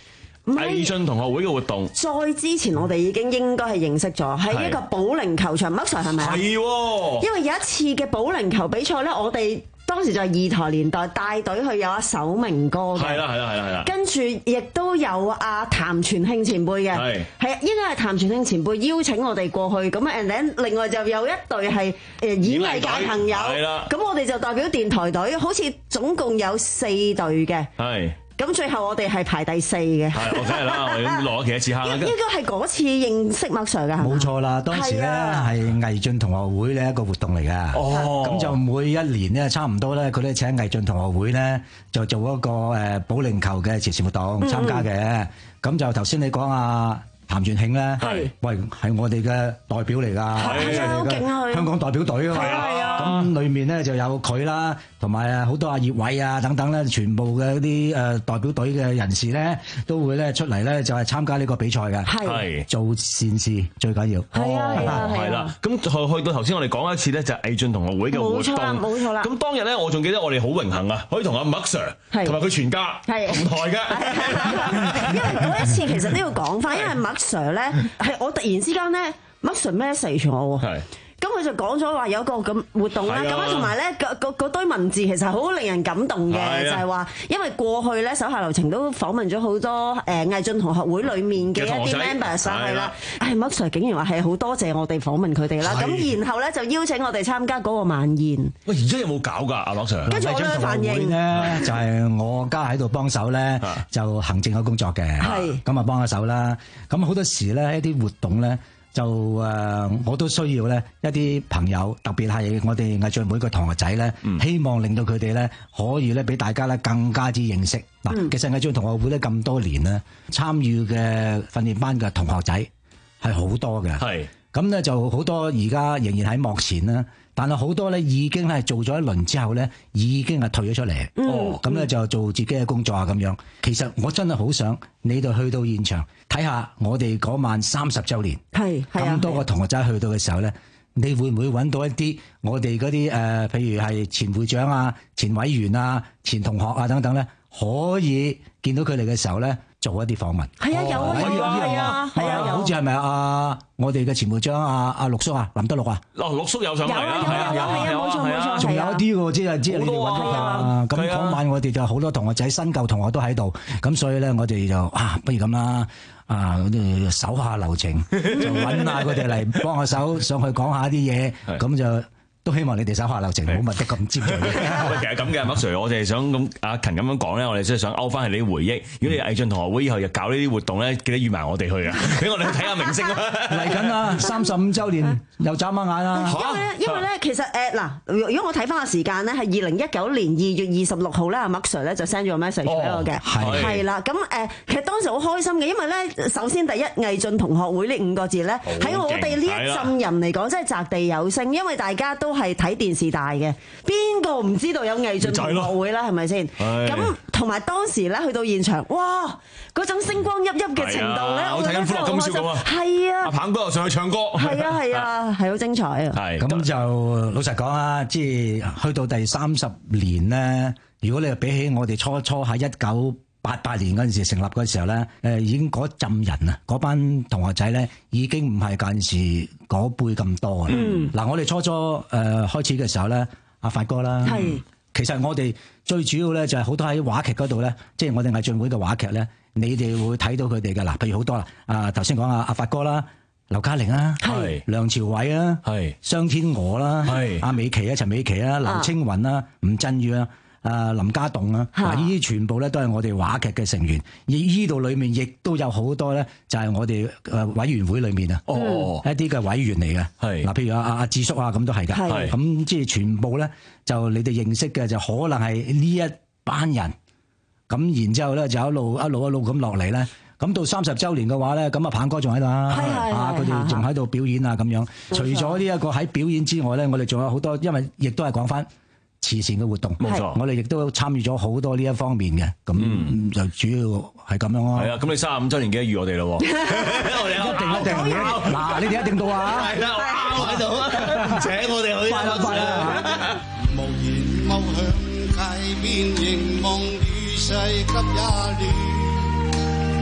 毅進同學會嘅活動。 再之前我哋已經應該係認識咗，係一個保齡球場，麥 Sir 係咪啊？ 係喎。因為有一次嘅保齡球比賽咧，我哋當時就係二台年代帶隊去有阿首明哥嘅， 係啦係啦係啦係啦， 跟住亦都有阿譚傳慶前輩嘅，係係應該係譚傳慶前輩邀請我哋過去，咁啊 and then 另外就有一隊係誒演藝界朋友，咁我哋就代表電台隊，好似總共有四隊嘅。係。咁最後我哋係排第四嘅。係，我梗係啦，我已經落咗幾多次坑啦。應該係嗰次認識麥 Sir 㗎，係嘛？ 冇錯啦，當時咧係毅進同學會咧一個活動嚟㗎。哦，咁就每一年咧差唔多咧，佢哋請毅進同學會咧就做一個誒保齡球嘅慈善活動參加嘅。咁就頭先你講啊。譚傳慶咧，係喂係我哋嘅代表嚟㗎，係啊，好勁啊！香港代表隊啊嘛，係啊，咁裏面咧就有佢啦，同埋好多阿葉偉啊等等咧，全部嘅啲誒代表隊嘅人士咧，都會咧出嚟咧就係參加呢個比賽嘅，係做善事最緊要，係啊係啊係啦。咁去去到頭先我哋講一次咧，就係毅進同學會嘅活動，冇錯啦冇錯啦。咁當日咧，我仲記得我哋好榮幸啊，可以同阿麥 Sir 同埋佢全家同台嘅，因為嗰一次其實都要講翻，因為麥 Sir 咧係我突然之間咧麥 Sir message 我喎，咁佢就講咗話有個咁活動啦，咁樣同埋咧嗰堆文字其實好令人感動嘅，就係話因為過去咧手下留情都訪問咗好多誒毅進同學會裡面嘅一啲 members 係啦，係麥 Sir 竟然話係好多謝我哋訪問佢哋啦，咁然後咧就邀請我哋參加嗰個晚宴。喂，而家有冇搞㗎阿麥 Sir？跟住我咧反應咧就係我家喺度幫手咧，就行政嘅工作嘅，咁啊幫下手啦。咁好多時咧一啲活動咧。就誒、呃，我都需要咧一啲朋友，特別係我哋毅進會嘅同學仔咧，嗯、希望令到佢哋咧可以咧俾大家咧更加之認識。嗱、嗯，其實毅進同學會咧咁多年咧，參與嘅訓練班嘅同學仔係好多嘅。係咁咧，就好多而家仍然喺幕前啦，但係好多咧已經係做咗一輪之後咧，已經係退咗出嚟。哦，咁咧就做自己嘅工作啊咁樣。其實我真係好想你哋去到現場睇下我哋嗰晚三十週年，係咁多個同學仔去到嘅時候咧，你會唔會揾到一啲我哋嗰啲誒，譬如係前會長啊、前委員啊、前同學啊等等咧，可以見到佢哋嘅時候咧，做一啲訪問。係啊，有啊，有啊，係啊，係啊，好似係咪啊？我哋嘅前會長啊，阿陸叔啊，林德祿啊，哦，陸叔有上嚟啦，係啊，有啊，冇錯冇錯，仲有一啲喎，即係即係你哋揾到㗎。咁嗰晚我哋就好多同學仔、新舊同學都喺度，咁所以咧我哋就啊，不如咁啦。啊！嗰啲手下留情，就揾下佢哋嚟幫下手，上去講下啲嘢，咁就都希望你哋手下留情，唔好問得咁尖鋭。喂，其實咁嘅，麥 Sir，我哋係想咁阿勤咁樣講咧，我哋即係想勾翻係你啲回憶。如果你毅進同學會以後又搞呢啲活動咧，記得預埋我哋去啊，俾我哋去睇下明星啊！嚟緊啦，三十五週年又眨下眼啦。因為咧，因為咧，其實誒嗱，如果我睇翻個時間咧，係二零一九年二月二十六號咧，阿麥 Sir 咧就 send 咗個 message 俾我嘅，係啦。咁誒，其實當時好開心嘅，因為咧，首先第一毅進同學會呢五個字咧，喺我哋呢一陣人嚟講，真係擲地有聲，因為大家都係睇電視大嘅，邊個唔知道有毅進同學會啦？係咪先？咁同埋當時咧去到現場，哇！嗰種星光熠熠嘅程度咧，我睇緊《歡樂今宵》咁啊！係啊，阿鵬哥又上去唱歌，係啊係啊，係好精彩啊！係咁就老實講啊，即係去到第三十年咧，如果你係比起我哋初初喺一九八八年嗰陣時成立嗰時候咧，誒已經嗰陣人啊，嗰班同學仔咧已經唔係嗰陣時嗰輩咁多啊！嗱、嗯，我哋初初誒、呃、開始嘅時候咧，阿發哥啦，係其實我哋最主要咧就係好多喺話劇嗰度咧，即係我哋毅進會嘅話劇咧，你哋會睇到佢哋嘅嗱，譬如好多啦，啊頭先講阿阿發哥啦。劉嘉玲啦，係梁朝偉啊，係商天娥啦，係阿美琪啊，陳美琪啊，劉青雲啦，吳鎮宇啊，啊林家棟啊，嗱呢啲全部咧都係我哋話劇嘅成員，而呢度裏面亦都有好多咧，就係我哋誒委員會裏面啊，哦一啲嘅委員嚟嘅，係嗱譬如阿阿阿智叔啊咁都係噶，係咁即係全部咧就你哋認識嘅就可能係呢一班人，咁然之後咧就一路一路一路咁落嚟咧。咁到三十週年嘅話咧，咁啊鵬哥仲喺度啊，啊佢哋仲喺度表演啊咁樣。除咗呢一個喺表演之外咧，我哋仲有好多，因為亦都係講翻慈善嘅活動。冇錯，我哋亦都參與咗好多呢一方面嘅。咁就主要係咁樣咯。係啊，咁你三十五週年記得預我哋咯。我哋一定一定嗱，你哋一定到啊！係啦，我喺度啊，請我哋去快啦快啦！無言望向街邊，凝望與世急也亂。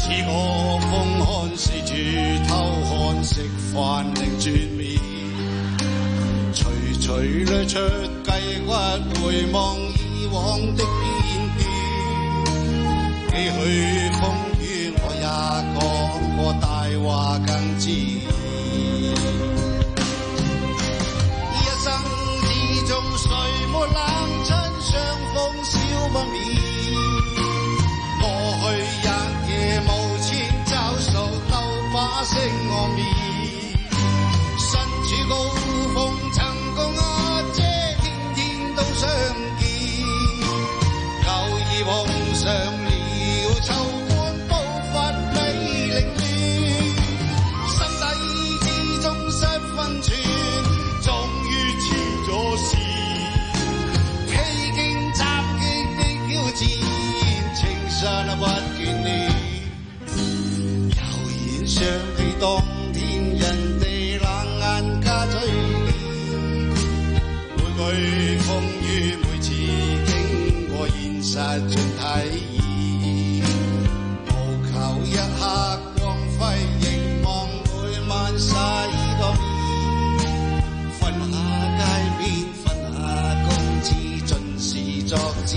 似個風看四處偷看食飯另轉面，隨隨掠出雞骨回望以往的片段，幾許風雨我也講過大話更自然，一生之中誰沒冷親相逢笑不眠，過去日夜無錢找數鬥把聲岸面，身處高峰曾共阿姐天天都相見，舊已碰上了秋官步伐未凌亂，心底之中失分寸，終於超咗線，披荊斬棘的挑戰，情深不眷戀，悠然想起當天人哋冷眼加嘴臉，每句風雨每次經過現實盡體驗，無求一刻光輝，凝望每晚洗個面，分下街邊分下公子，盡是作戰。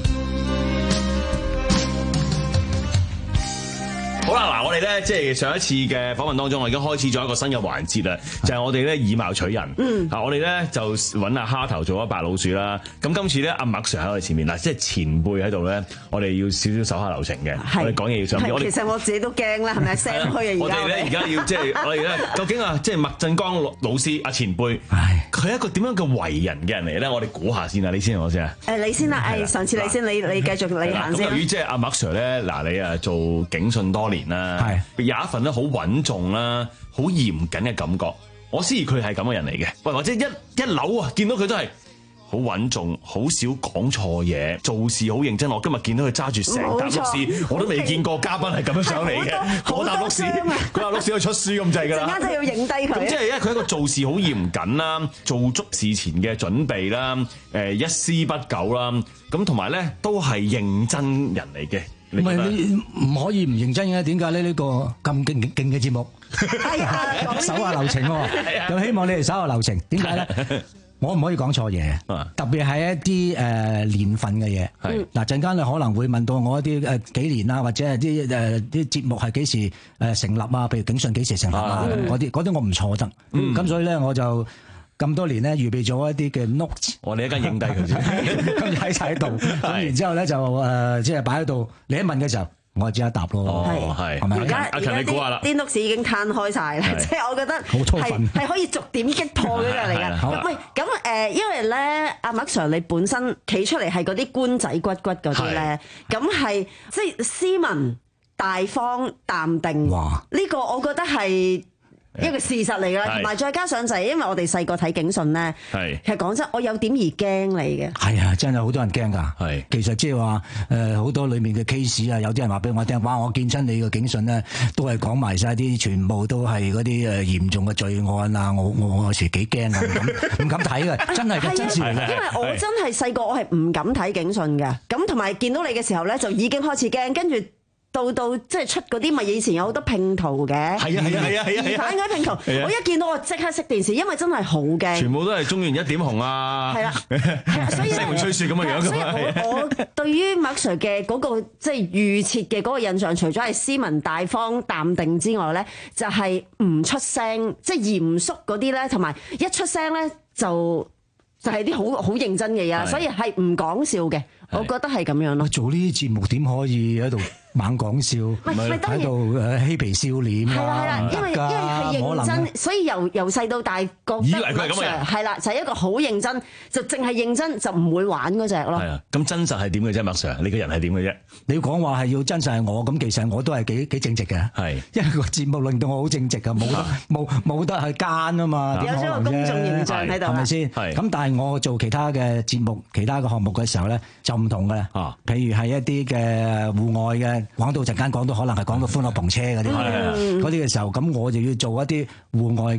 好啦，嗱，我哋咧即係上一次嘅訪問當中，我已經開始咗一個新嘅環節啦，就係、是、我哋咧以貌取人。嗯，啊，我哋咧就揾阿蝦頭做咗白老鼠啦。咁今次咧阿麥 Sir 喺我哋前面嗱，即係前輩喺度咧，我哋要少少手下留情嘅。我哋講嘢要上。 其實我自己都驚啦，係咪聲虛啊？而家我哋咧而家要即係我哋咧，究竟啊，即係麥振剛老師阿前輩，佢係一個點樣嘅為人嘅人嚟咧？我哋估下先啊，你先我先啊。 誒，你先啦，誒，上次你先，你你繼續你行先。 咁由於即係阿麥 Sir 咧，嗱，你啊做警訊多年啦，係有一份咧好穩重啦、好嚴謹嘅感覺。我思疑佢係咁嘅人嚟嘅，喂，或者一一樓啊，見到佢都係好穩重，好少講錯嘢，做事好認真。我今日見到佢揸住成沓碌屎，我都未見過嘉賓係咁樣上嚟嘅。嗰沓碌屎，嗰沓碌屎去出書咁滯㗎啦。 陣間真係要影低佢。 咁即係因為佢一個做事好嚴謹啦，做足事前嘅準備啦，誒一絲不苟啦，咁同埋咧都係認真人嚟嘅。 唔係你唔可以唔認真嘅，點解咧？呢個咁勁勁嘅節目，手下留情喎，咁希望你哋手下留情。點解咧？我唔可以講錯嘢，特別係一啲誒年份嘅嘢。嗱，陣間你可能會問到我一啲誒幾年啊，或者係啲誒啲節目係幾時誒成立啊？譬如警訊幾時成立啊？嗰啲嗰啲我唔錯得。咁所以咧，我就咁多年咧預備咗一啲嘅 note， 我哋一間影低佢先， 跟住喺晒喺度，咁然之後咧就誒即係擺喺度。你一問嘅時候，我就即刻答咯。 係係咪？ 而家阿強，你估下啦， 啲 note 已經攤開晒啦，即係我覺得係係可以逐點擊破嗰啲嚟㗎。喂，咁誒，因為咧阿麥 Sir 你本身企出嚟係嗰啲官仔骨骨嗰啲咧，咁係即係斯文大方淡定。哇！呢個我覺得係一個事實嚟㗎，同埋再加上就係因為我哋細個睇警訊咧，其實講真，我有點而驚你嘅。 係啊，真係好多人驚㗎。係，其實即係話誒好多裡面嘅 case 啊，有啲人話俾我聽，哇！我見親你嘅警訊咧，都係講埋晒啲，全部都係嗰啲誒嚴重嘅罪案啊！我我我有時幾驚啊，唔敢唔敢睇嘅，真係嘅真事嚟嘅。 因為我真係細個，我係唔敢睇警訊嘅。咁同埋見到你嘅時候咧，就已經開始驚，跟住。到到即係出嗰啲咪以前有好多拼圖嘅， 係啊係啊係啊係啊！ 疑犯嗰啲拼圖，我一見到我即刻熄電視，因為真係好驚。 全部都係中原一點紅啊！係啦，係啊，所以西門吹雪咁嘅樣。 所以我我對於麥 Sir 嘅嗰個即係預設嘅嗰個印象，除咗係斯文大方淡定之外咧，就係唔出聲，即係嚴肅嗰啲咧，同埋一出聲咧就就係啲好好認真嘅嘢，所以係唔講笑嘅。我覺得係咁樣咯。 做呢啲節目點可以喺度猛講笑，喺度誒嬉皮笑臉啊？ 係啦係啦，因為因為係認真，所以由由細到大覺得以為佢係咁嘅人， 係啦，就係一個好認真，就淨係認真就唔會玩嗰隻咯。 係啊，咁真實係點嘅啫，麥 Sir？你個人係點嘅啫？ 你要講話係要真實係我，咁其實我都係幾幾正直嘅。係，因為個節目令到我好正直㗎，冇得冇冇得去奸啊嘛。 有咗個公眾形象喺度， 係咪先？係。咁但係我做其他嘅節目、其他嘅項目嘅時候咧，就唔同嘅啦。啊，譬如係一啲嘅戶外嘅，講到陣間講到可能係講到歡樂篷車嗰啲，嗰啲嘅時候，咁我就要做一啲戶外嘅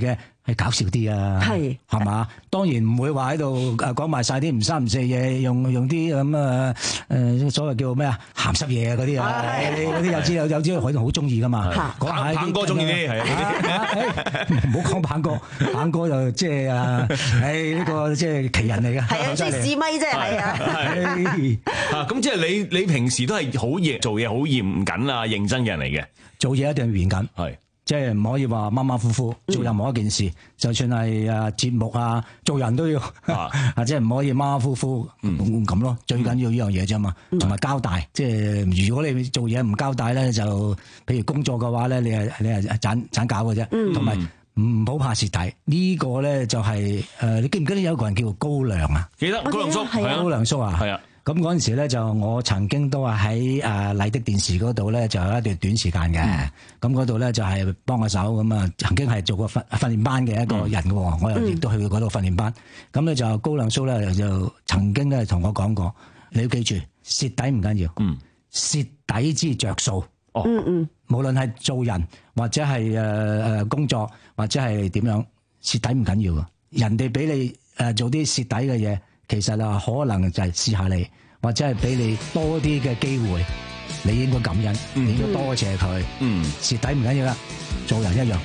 係搞笑啲啊， 係係嘛？當然唔會話喺度誒講埋晒啲唔三唔四嘢，用用啲咁啊誒所謂叫咩啊鹹濕嘢啊嗰啲啊，嗰啲有知有有知可能好中意噶嘛。講下鵬哥中意啲係啊， 唔好講鵬哥，鵬哥就即係啊，誒呢個即係奇人嚟嘅， 係啊，即係試咪啫，係啊。 啊咁即係你你平時都係好嚴做嘢好嚴謹啊認真嘅人嚟嘅， 做嘢一定要嚴謹。 係。 即係唔可以話馬馬虎虎做任何一件事，嗯、就算係誒節目啊，做人都要啊，即係唔可以馬馬虎虎咁咯。最緊要呢樣嘢啫嘛，同埋、嗯、交代。即係如果你做嘢唔交代咧，就譬如工作嘅話咧，你係你係盞盞搞嘅啫，同埋唔好怕蝕底。呢、這個咧就係、是、誒、呃，你記唔記得有一個人叫做高粱啊？ 記得高粱叔係啊， 高粱叔啊，係啊。咁嗰陣時咧，就我曾經都係喺誒麗的電視嗰度咧，就有一段短時間嘅。咁嗰度咧就係幫個手咁啊，曾經係做過訓訓練班嘅一個人嘅，嗯、我又亦都去嗰度訓練班。咁咧、嗯、就高粱叔咧就曾經咧同我講過，你要記住蝕底唔緊要，嗯，蝕底之着數。哦，嗯嗯，無論係做人或者係誒誒工作或者係點樣，蝕底唔緊要啊。人哋俾你誒做啲蝕底嘅嘢。其實啊，可能就係試下你，或者係俾你多啲嘅機會，你應該感恩，嗯、你應該多謝佢。嗯，蝕底唔緊要啦，做人一樣。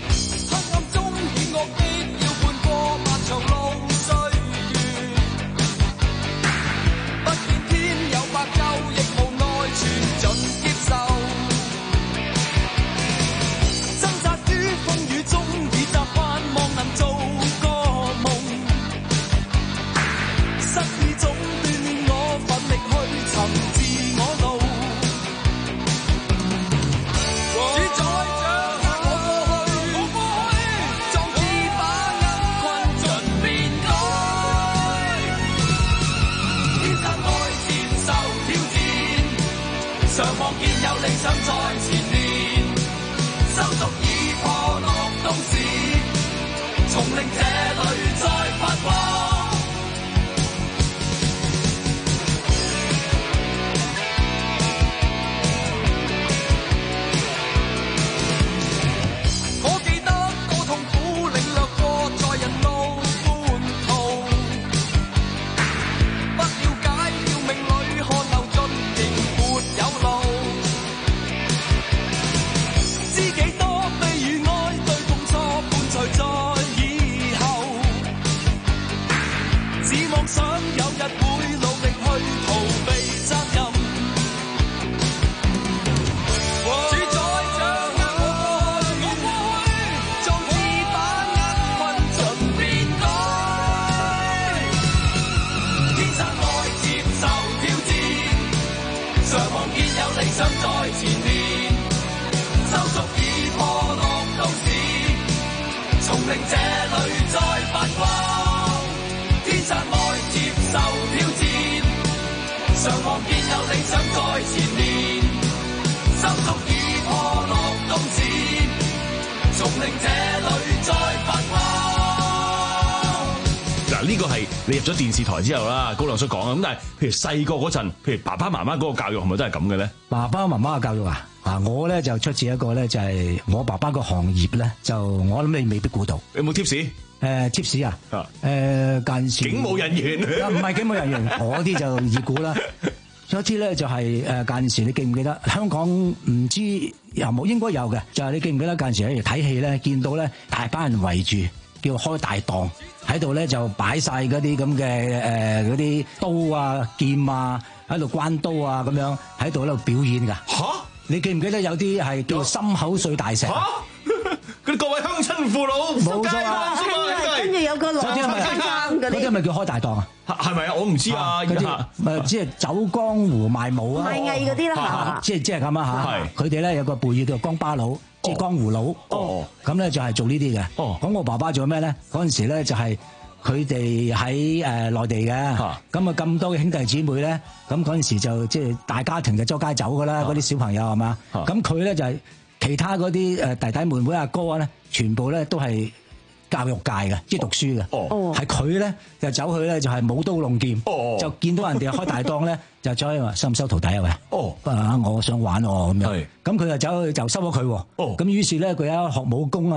嗱，呢個係你入咗電視台之後啦，高粱叔講啊。咁但係，譬如細個嗰陣，譬如爸爸媽媽嗰個教育係咪都係咁嘅咧？爸爸媽媽嘅教育啊，啊，我咧就出自一個咧，就係我爸爸個行業咧，就我諗你未必估到。有冇 tips？誒 tips 啊？誒間時警務人員唔係警務人員，我啲就易估啦。有一次咧就係誒間時，你記唔記得香港唔知有冇應該有嘅，就係你記唔記得間時喺度睇戲咧，見到咧大班人圍住，叫開大檔喺度咧就擺晒嗰啲咁嘅誒嗰啲刀啊劍啊喺度關刀啊咁樣喺度喺度表演㗎。嚇！你記唔記得有啲係叫心口碎大石？嚇！嗰啲各位鄉親父老，冇錯啊！跟住有個羅生嗰啲，嗰啲係咪叫開大檔啊？係咪啊？我唔知啊！嗰啲咪即係走江湖賣武啊，賣藝嗰啲啦嚇，即係即係咁啊嚇！佢哋咧有個背語叫江巴佬，即係江湖佬。哦，咁咧就係做呢啲嘅。哦，咁我爸爸做咩咧？嗰陣時咧就係佢哋喺誒內地嘅。咁啊咁多嘅兄弟姊妹咧，咁嗰陣時就即係大家庭就周街走噶啦，嗰啲小朋友係嘛？咁佢咧就係其他嗰啲誒弟弟妹妹阿哥咧，全部咧都係教育界嘅，即係讀書嘅。哦，係佢咧就走去咧就係舞刀弄劍。哦，就見到人哋開大檔咧，就走去話收唔收徒弟啊？喂，哦，啊，我想玩喎咁樣。係，咁佢就走去就收咗佢。哦，咁於是咧佢一學武功啊，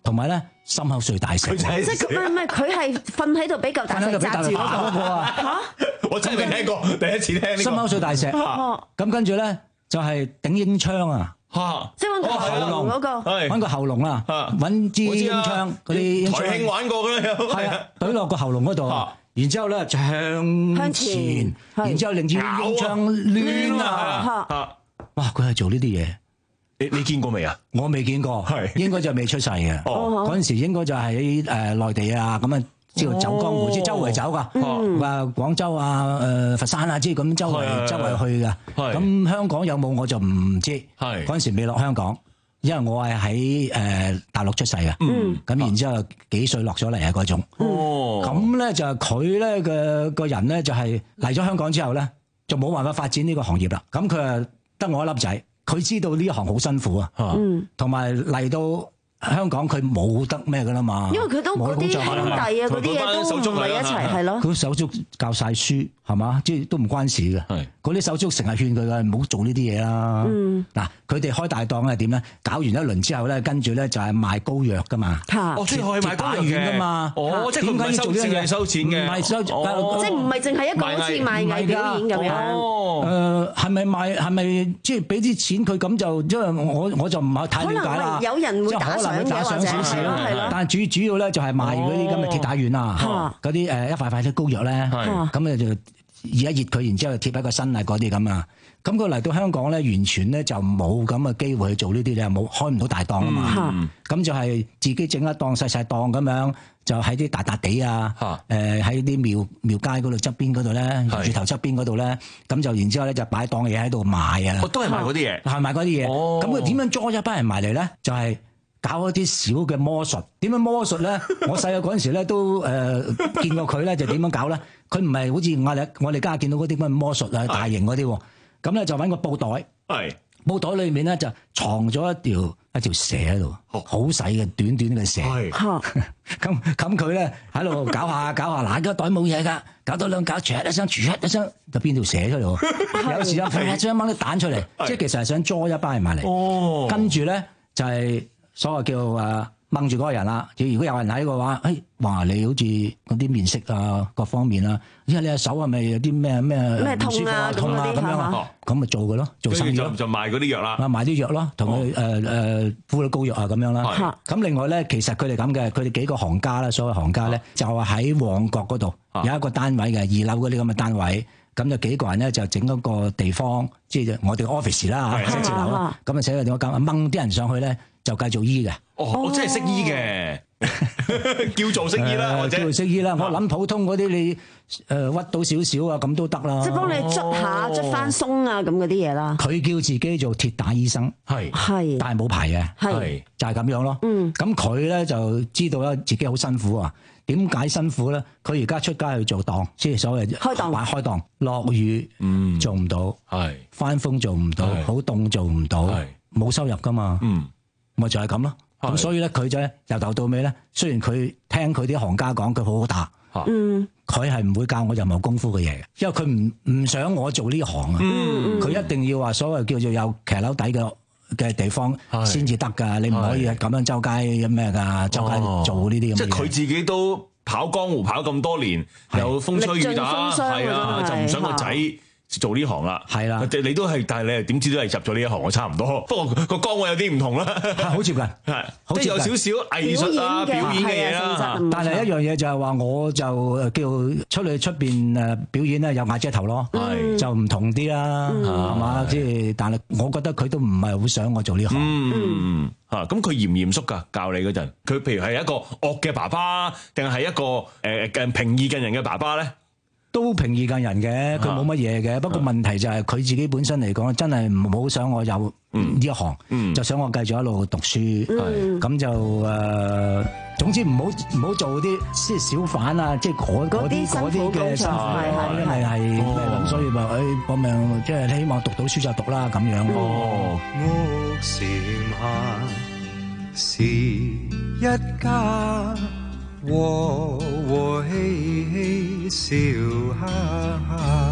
同埋咧心口碎大石。 即係唔係唔係，佢係瞓喺度俾嚿大石揸住嗰個啊！ 嚇！ 我真係未聽過，第一次聽呢個。 心口碎大石，咁跟住咧就係頂英槍啊！ 嚇！ 即係揾個喉嚨嗰個， 揾個喉嚨啊，揾支英槍嗰啲英槍。 台慶玩過㗎啦，又係啊，懟落個喉嚨嗰度，然之後咧就向前，然之後令支英槍攣啊！哇！佢係做呢啲嘢。 你你見過未啊？ 我未見過，係應該就未出世嘅。嗰陣時應該就喺誒內地啊，咁啊，知道走江湖，即係周圍走噶，話廣州啊、誒佛山啊，即係咁周圍周圍去噶。咁香港有冇我就唔知。係嗰陣時未落香港，因為我係喺誒大陸出世嘅。嗯，咁然之後幾歲落咗嚟啊嗰種。哦，咁咧就係佢咧嘅個人咧就係嚟咗香港之後咧就冇辦法發展呢個行業啦。咁佢啊得我一粒仔。佢知道呢行好辛苦啊，同埋嚟到香港佢冇得咩噶啦嘛， 因為佢都嗰啲兄弟啊嗰啲嘢都唔係一齊係咯。 佢手足教晒書係嘛，即係都唔關事嘅。嗰啲手足成日勸佢嘅，唔好做呢啲嘢啦。嗱，佢哋開大檔係點咧？搞完一輪之後咧，跟住咧就係賣膏藥噶嘛。 哦，即係可以賣膏藥嘅嘛。哦，即係點解要做呢樣嘢？收錢嘅，唔係收，即係唔係淨係一個好似賣藝表演咁樣。 誒，係咪賣？係咪即係俾啲錢佢咁就？因為我我就唔係太了解啦。 有人會打賞嘅或者係咯， 但係主主要咧就係賣嗰啲咁嘅鐵打丸啊，嗰啲誒一塊塊啲膏藥咧，咁咧就熱一熱佢，然之後貼喺個身啊嗰啲咁啊。咁佢嚟到香港咧，完全咧就冇咁嘅機會去做呢啲咧，冇開唔到大檔啊嘛。咁就係自己整一檔細細檔咁樣，就喺啲大笪地啊，誒喺啲廟廟街嗰度側邊嗰度咧，住頭側邊嗰度咧，咁就然之後咧就擺檔嘢喺度賣啊。 都係賣嗰啲嘢， 係賣嗰啲嘢。咁佢點樣捉一班人埋嚟咧？就係搞一啲小嘅魔術。點樣魔術咧？我細個嗰陣時咧都誒見過佢咧，就點樣搞咧？佢唔係好似我哋我哋家見到嗰啲咁嘅魔術啊，大型嗰啲喎。咁咧就揾個布袋，係布袋裏面咧就藏咗一條一條蛇喺度，好細嘅短短嘅蛇。咁咁佢咧喺度搞下搞下，嗱個袋冇嘢㗎，搞多兩搞，唰一聲，唰一聲就變條蛇出嚟。有時有飛一張掹啲蛋出嚟，即係其實係想捉一班人埋嚟。哦，跟住咧就係所謂叫誒掹住嗰個人啦。如果有人喺嘅話，誒話你好似嗰啲面色啊，各方面啊，因為你隻手係咪有啲咩咩咩痛啊痛啊咁樣啊？咁咪做嘅咯，做生意就就賣嗰啲藥啦， 啊賣啲藥咯，同佢誒誒敷啲膏藥啊咁樣啦。咁另外咧，其實佢哋咁嘅，佢哋幾個行家啦，所謂行家咧，就係喺旺角嗰度有一個單位嘅二樓嗰啲咁嘅單位，咁就幾個人咧就整嗰個地方，即係我哋 office 啦嚇，寫字樓啦，咁啊寫個點樣咁掹啲人上去咧，就繼續醫嘅。 哦，我真係識醫嘅。叫做識醫啦，或者叫做識醫啦。我諗普通嗰啲你誒屈到少少啊，咁都得啦。 即係幫你捽下捽翻鬆啊，咁嗰啲嘢啦。 佢叫自己做鐵打醫生，係係，但係冇牌嘅，係就係咁樣咯。嗯，咁佢咧就知道咧自己好辛苦啊。點解辛苦咧？佢而家出街去做檔，即係所謂開檔玩開檔，落雨嗯做唔到，係翻風做唔到，好凍做唔到，冇收入噶嘛。嗯，咪就係咁咯。咁所以咧，佢就由頭到尾咧，雖然佢聽佢啲行家講佢好好打，嗯，佢係唔會教我任何功夫嘅嘢嘅，因為佢唔唔想我做呢行啊，嗯，佢一定要話所謂叫做有騎樓底嘅嘅地方先至得㗎，你唔可以咁樣周街咩㗎，周街做呢啲咁嘅嘢。 即係佢自己都跑江湖跑咁多年，有風吹雨打，係啊，就唔想個仔做呢行啦，係啦，你都係，但係你係點知都係入咗呢一行，我差唔多。不過個崗位有啲唔同啦， 好接近， 係即係有少少藝術啊、表演嘅嘢啦。 但係一樣嘢就係話，我就叫出去出邊誒表演咧，有瓦遮頭咯，就唔同啲啦，係嘛？即係，但係我覺得佢都唔係好想我做呢行。 嗯，嚇咁佢嚴唔嚴肅㗎？教你嗰陣，佢譬如係一個惡嘅爸爸，定係一個誒誒平易近人嘅爸爸咧？ 都平易近人嘅，佢冇乜嘢嘅。不過問題就係佢自己本身嚟講，真係唔好想我有呢一行，嗯、就想我繼續一路讀書。咁、嗯、就誒、呃，總之唔好唔好做啲即係小販啊，即係嗰嗰啲嗰啲嘅辛苦，因為係咩咁，所以咪誒搏命，即係希望讀到書就讀啦咁樣。哦， 屋檐下是一家。和和氣氣笑哈哈，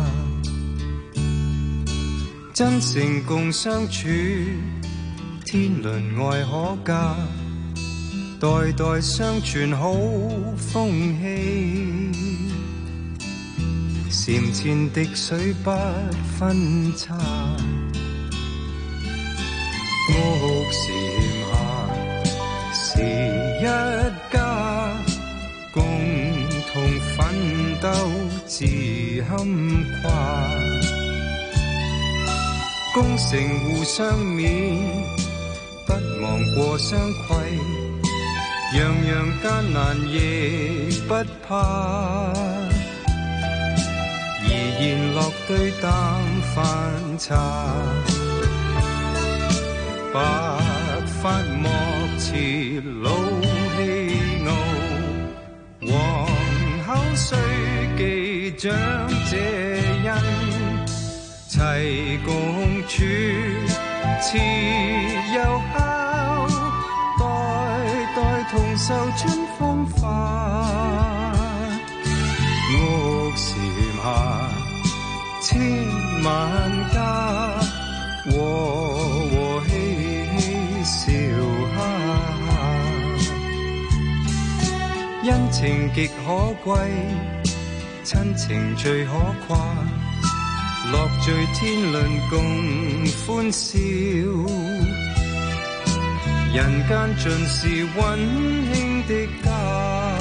真誠共相處，天倫愛可嘉。 代代相傳好風氣，簷前滴水不分差，屋檐下是一家，共同奮鬥自堪誇，功成互相勉，不忘過相攜，樣樣艱難亦不怕，怡然落對淡飯茶，白髮莫辭老氣傲，皇后須記長這恩，齊共處持幼孝，代代同受春風化，屋檐下千萬家，和和氣氣笑哈哈，恩情極可貴，親情最可誇，樂聚天倫共歡笑，人間盡是溫馨的家。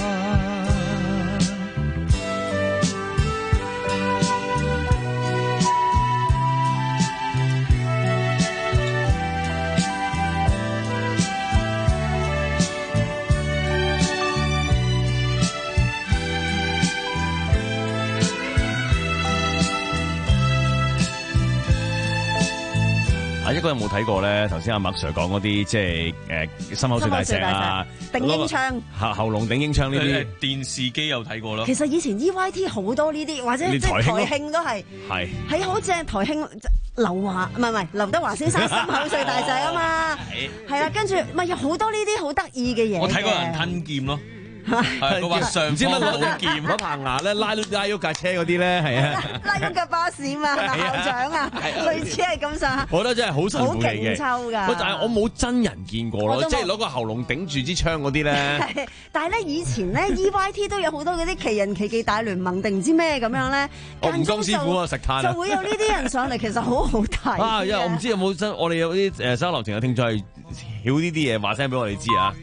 啊！一個人有冇睇過咧？頭先阿麥 Sir 講嗰啲，即係誒心口碎大石啊， 頂英槍， 喉喉嚨頂英槍呢啲， 電視機有睇過咯。 其實以前 E Y T 好多呢啲，或者即係台慶都係， 係係好正台慶。劉華唔係唔係劉德華先生心口碎大石啊嘛，係啦，跟住咪有好多呢啲好得意嘅嘢。 我睇過人吞劍咯。係佢話上方攞劍攞棚牙咧拉拉喐架車嗰啲咧，係啊， 拉喐架巴士嘛，校長啊，類似係咁上。 我覺得真係好神乎嘅， 好勁抽㗎。 但係我冇真人見過咯，即係攞個喉嚨頂住支槍嗰啲咧。 但係咧以前咧 E Y T 都有好多嗰啲奇人奇技大聯盟定唔知咩咁樣咧。 吳江師傅啊，食炭就會有呢啲人上嚟，其實好好睇。 啊，因為我唔知有冇真，我哋有啲誒收流程嘅聽眾係曉呢啲嘢，話聲俾我哋知啊。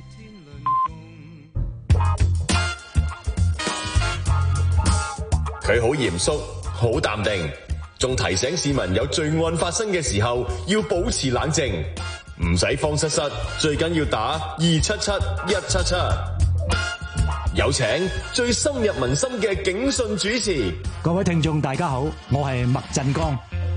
佢好嚴肅，好淡定，仲提醒市民有罪案發生嘅時候要保持冷靜，唔使慌失失，最緊要打二七七一七七。有請最深入民心嘅警訊主持。 各位聽眾大家好，我係麥振剛。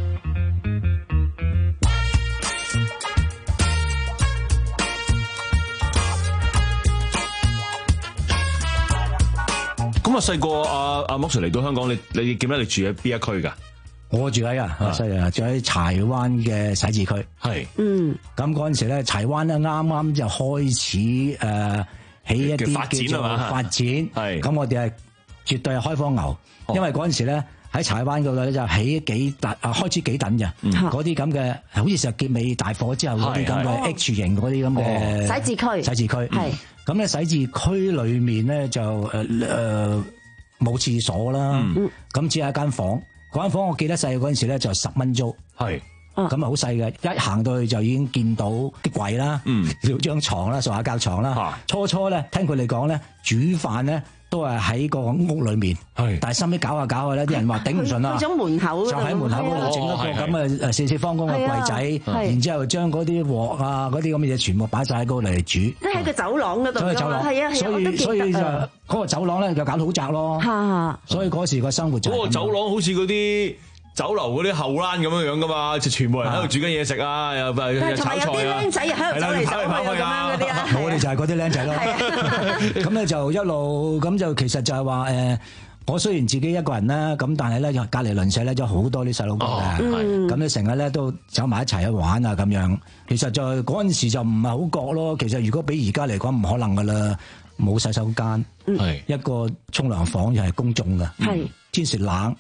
咁啊，細個阿阿麥 Sir 嚟到香港，你你記得你住喺邊一區㗎？ 我住喺啊，係啊，住喺柴灣嘅徙置區。 係， 嗯。 咁嗰陣時咧，柴灣咧啱啱就開始誒起一啲叫做發展。係。咁我哋係絕對係開荒牛，因為嗰陣時咧喺柴灣嗰度咧就起幾笪啊，開始幾等嘅，嗰啲咁嘅，好似石硤尾大火之後嗰啲咁嘅 H 型嗰啲咁嘅徙置區。 徙置區係。咁咧，徙置區裏面咧就誒誒冇廁所啦，咁、嗯、只係一間房。嗰間房我記得細嗰陣時咧就十蚊租，係咁啊好細嘅。一行到去就已經見到啲櫃啦，有張床啦，上下格床啦。啊、初初咧聽佢哋講咧煮飯咧都係喺個屋裏面，係但係收尾搞下搞下咧，啲人話頂唔順啦， 去咗門口， 就喺門口嗰度整一個咁嘅誒四四方方嘅櫃仔，然之後將嗰啲鑊啊嗰啲咁嘅嘢全部擺晒喺嗰度嚟煮，即係喺個走廊嗰度㗎嘛，係啊， 所以所以就嗰個走廊咧就搞到好窄咯，所以嗰時個生活就嗰個走廊好似嗰啲酒樓嗰啲後欄咁樣樣噶嘛，就全部人喺度煮緊嘢食啊，又又炒菜啊， 有啲僆仔又喺度走嚟走去咁樣嗰啲啊， 我哋就係嗰啲僆仔咯。咁咧就一路咁就其實就係話誒，我雖然自己一個人啦，咁但係咧隔離鄰舍咧就好多啲細佬哥嘅，咁咧成日咧都走埋一齊去玩啊咁樣。其實就嗰陣時就唔係好覺咯。其實如果比而家嚟講唔可能噶啦，冇洗手間，一個沖涼房又係公眾嘅，天時冷。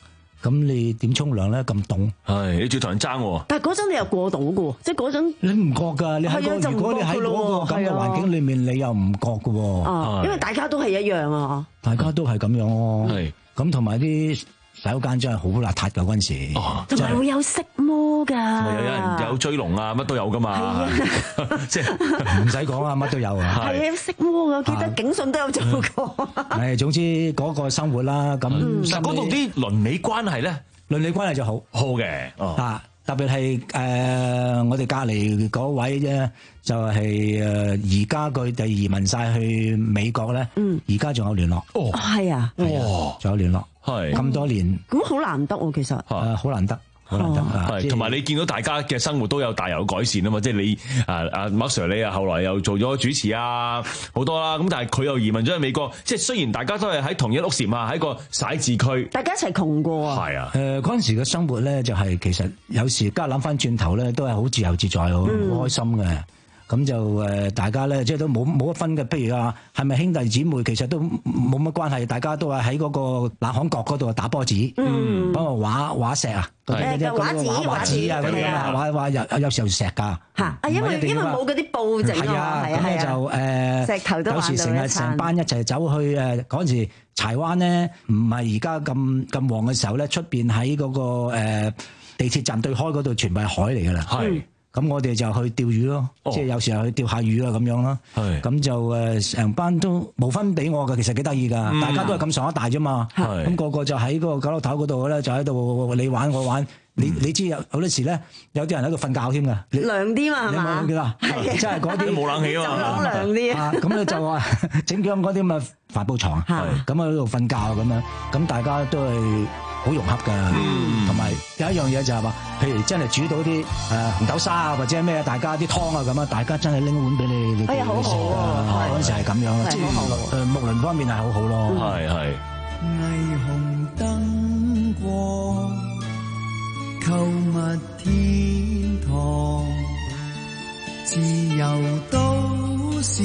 咁你點沖涼咧？咁凍， 係你仲要同人爭喎。 但係嗰陣你又過到嘅喎，即係嗰陣你唔覺㗎？你喺係啊就唔個如果你喺覺㗎咯嗰個咁嘅環境裏面，你又唔覺㗎喎。 啊，因為大家都係一樣啊， 大家都係咁樣咯。 係咁同埋啲洗手間真係好邋遢㗎嗰陣時， 同埋會有色魔㗎， 有有人有追龍啊，乜都有㗎嘛，即係唔使講啊，乜都有啊。 係啊，色魔㗎，我記得警訊都有做過。 誒，總之嗰個生活啦，咁但嗰度啲鄰里關係咧， 鄰里關係就好好嘅， 啊，特別係誒我哋隔離嗰位啫，就係誒而家佢哋移民晒去美國咧，而家仲有聯絡。 哦， 係啊， 哇，仲有聯絡， 係咁多年， 咁好難得喎，其實誒好難得。好難得啊！ 係，同埋你見到大家嘅生活都有大有改善啊嘛，即係你啊啊麥 Sir 你啊後來又做咗主持啊好多啦，咁但係佢又移民咗去美國，即係雖然大家都係喺同一屋檐啊，喺個徙置區， 大家一齊窮過啊！ 係啊， 誒嗰陣時嘅生活咧就係其實有時家諗翻轉頭咧都係好自由自在，好開心嘅。咁就誒大家咧，即係都冇冇一分嘅。譬如話係咪兄弟姊妹，其實都冇乜關係。大家都係喺嗰個冷巷角嗰度打波子，嗯，嗰個畫畫石啊，嗰啲嗰啲畫紙畫紙啊嗰啲啊，畫畫有有時候石㗎嚇。啊，因為因為冇嗰啲布整啊，係啊， 咁就誒石頭都有時成日成班一齊走去誒嗰陣時柴灣咧，唔係而家咁咁旺嘅時候咧，出邊喺嗰個誒地鐵站對開嗰度全部係海嚟㗎啦。係。咁我哋就去釣魚咯，哦、即係有時候去釣下魚啊咁樣咯。係咁就誒成班都冇分俾我嘅，其實幾得意㗎。嗯、大家都係咁上一大啫嘛。係咁、那個個就喺嗰個九樓頭嗰度咧，就喺度你玩我玩。嗯、你你知有好多時咧，有啲人喺度瞓覺添㗎。涼啲嘛係嘛？係啊，即係嗰啲冇冷氣啊嘛。 就涼啲啊。 咁咧就話整咗嗰啲咁嘅帆布床，咁喺度瞓覺咁樣，咁大家都係。好融洽㗎，同埋、嗯、有一樣嘢就係話，譬如真係煮到啲誒紅豆沙啊，或者咩，大家啲湯啊咁啊，大家真係拎碗俾你，你哎呀，好好啊！ 嗰陣時係咁樣，即係誒木鄰方面係好好咯， 係係。 霓虹燈過，購物天堂，自由都市，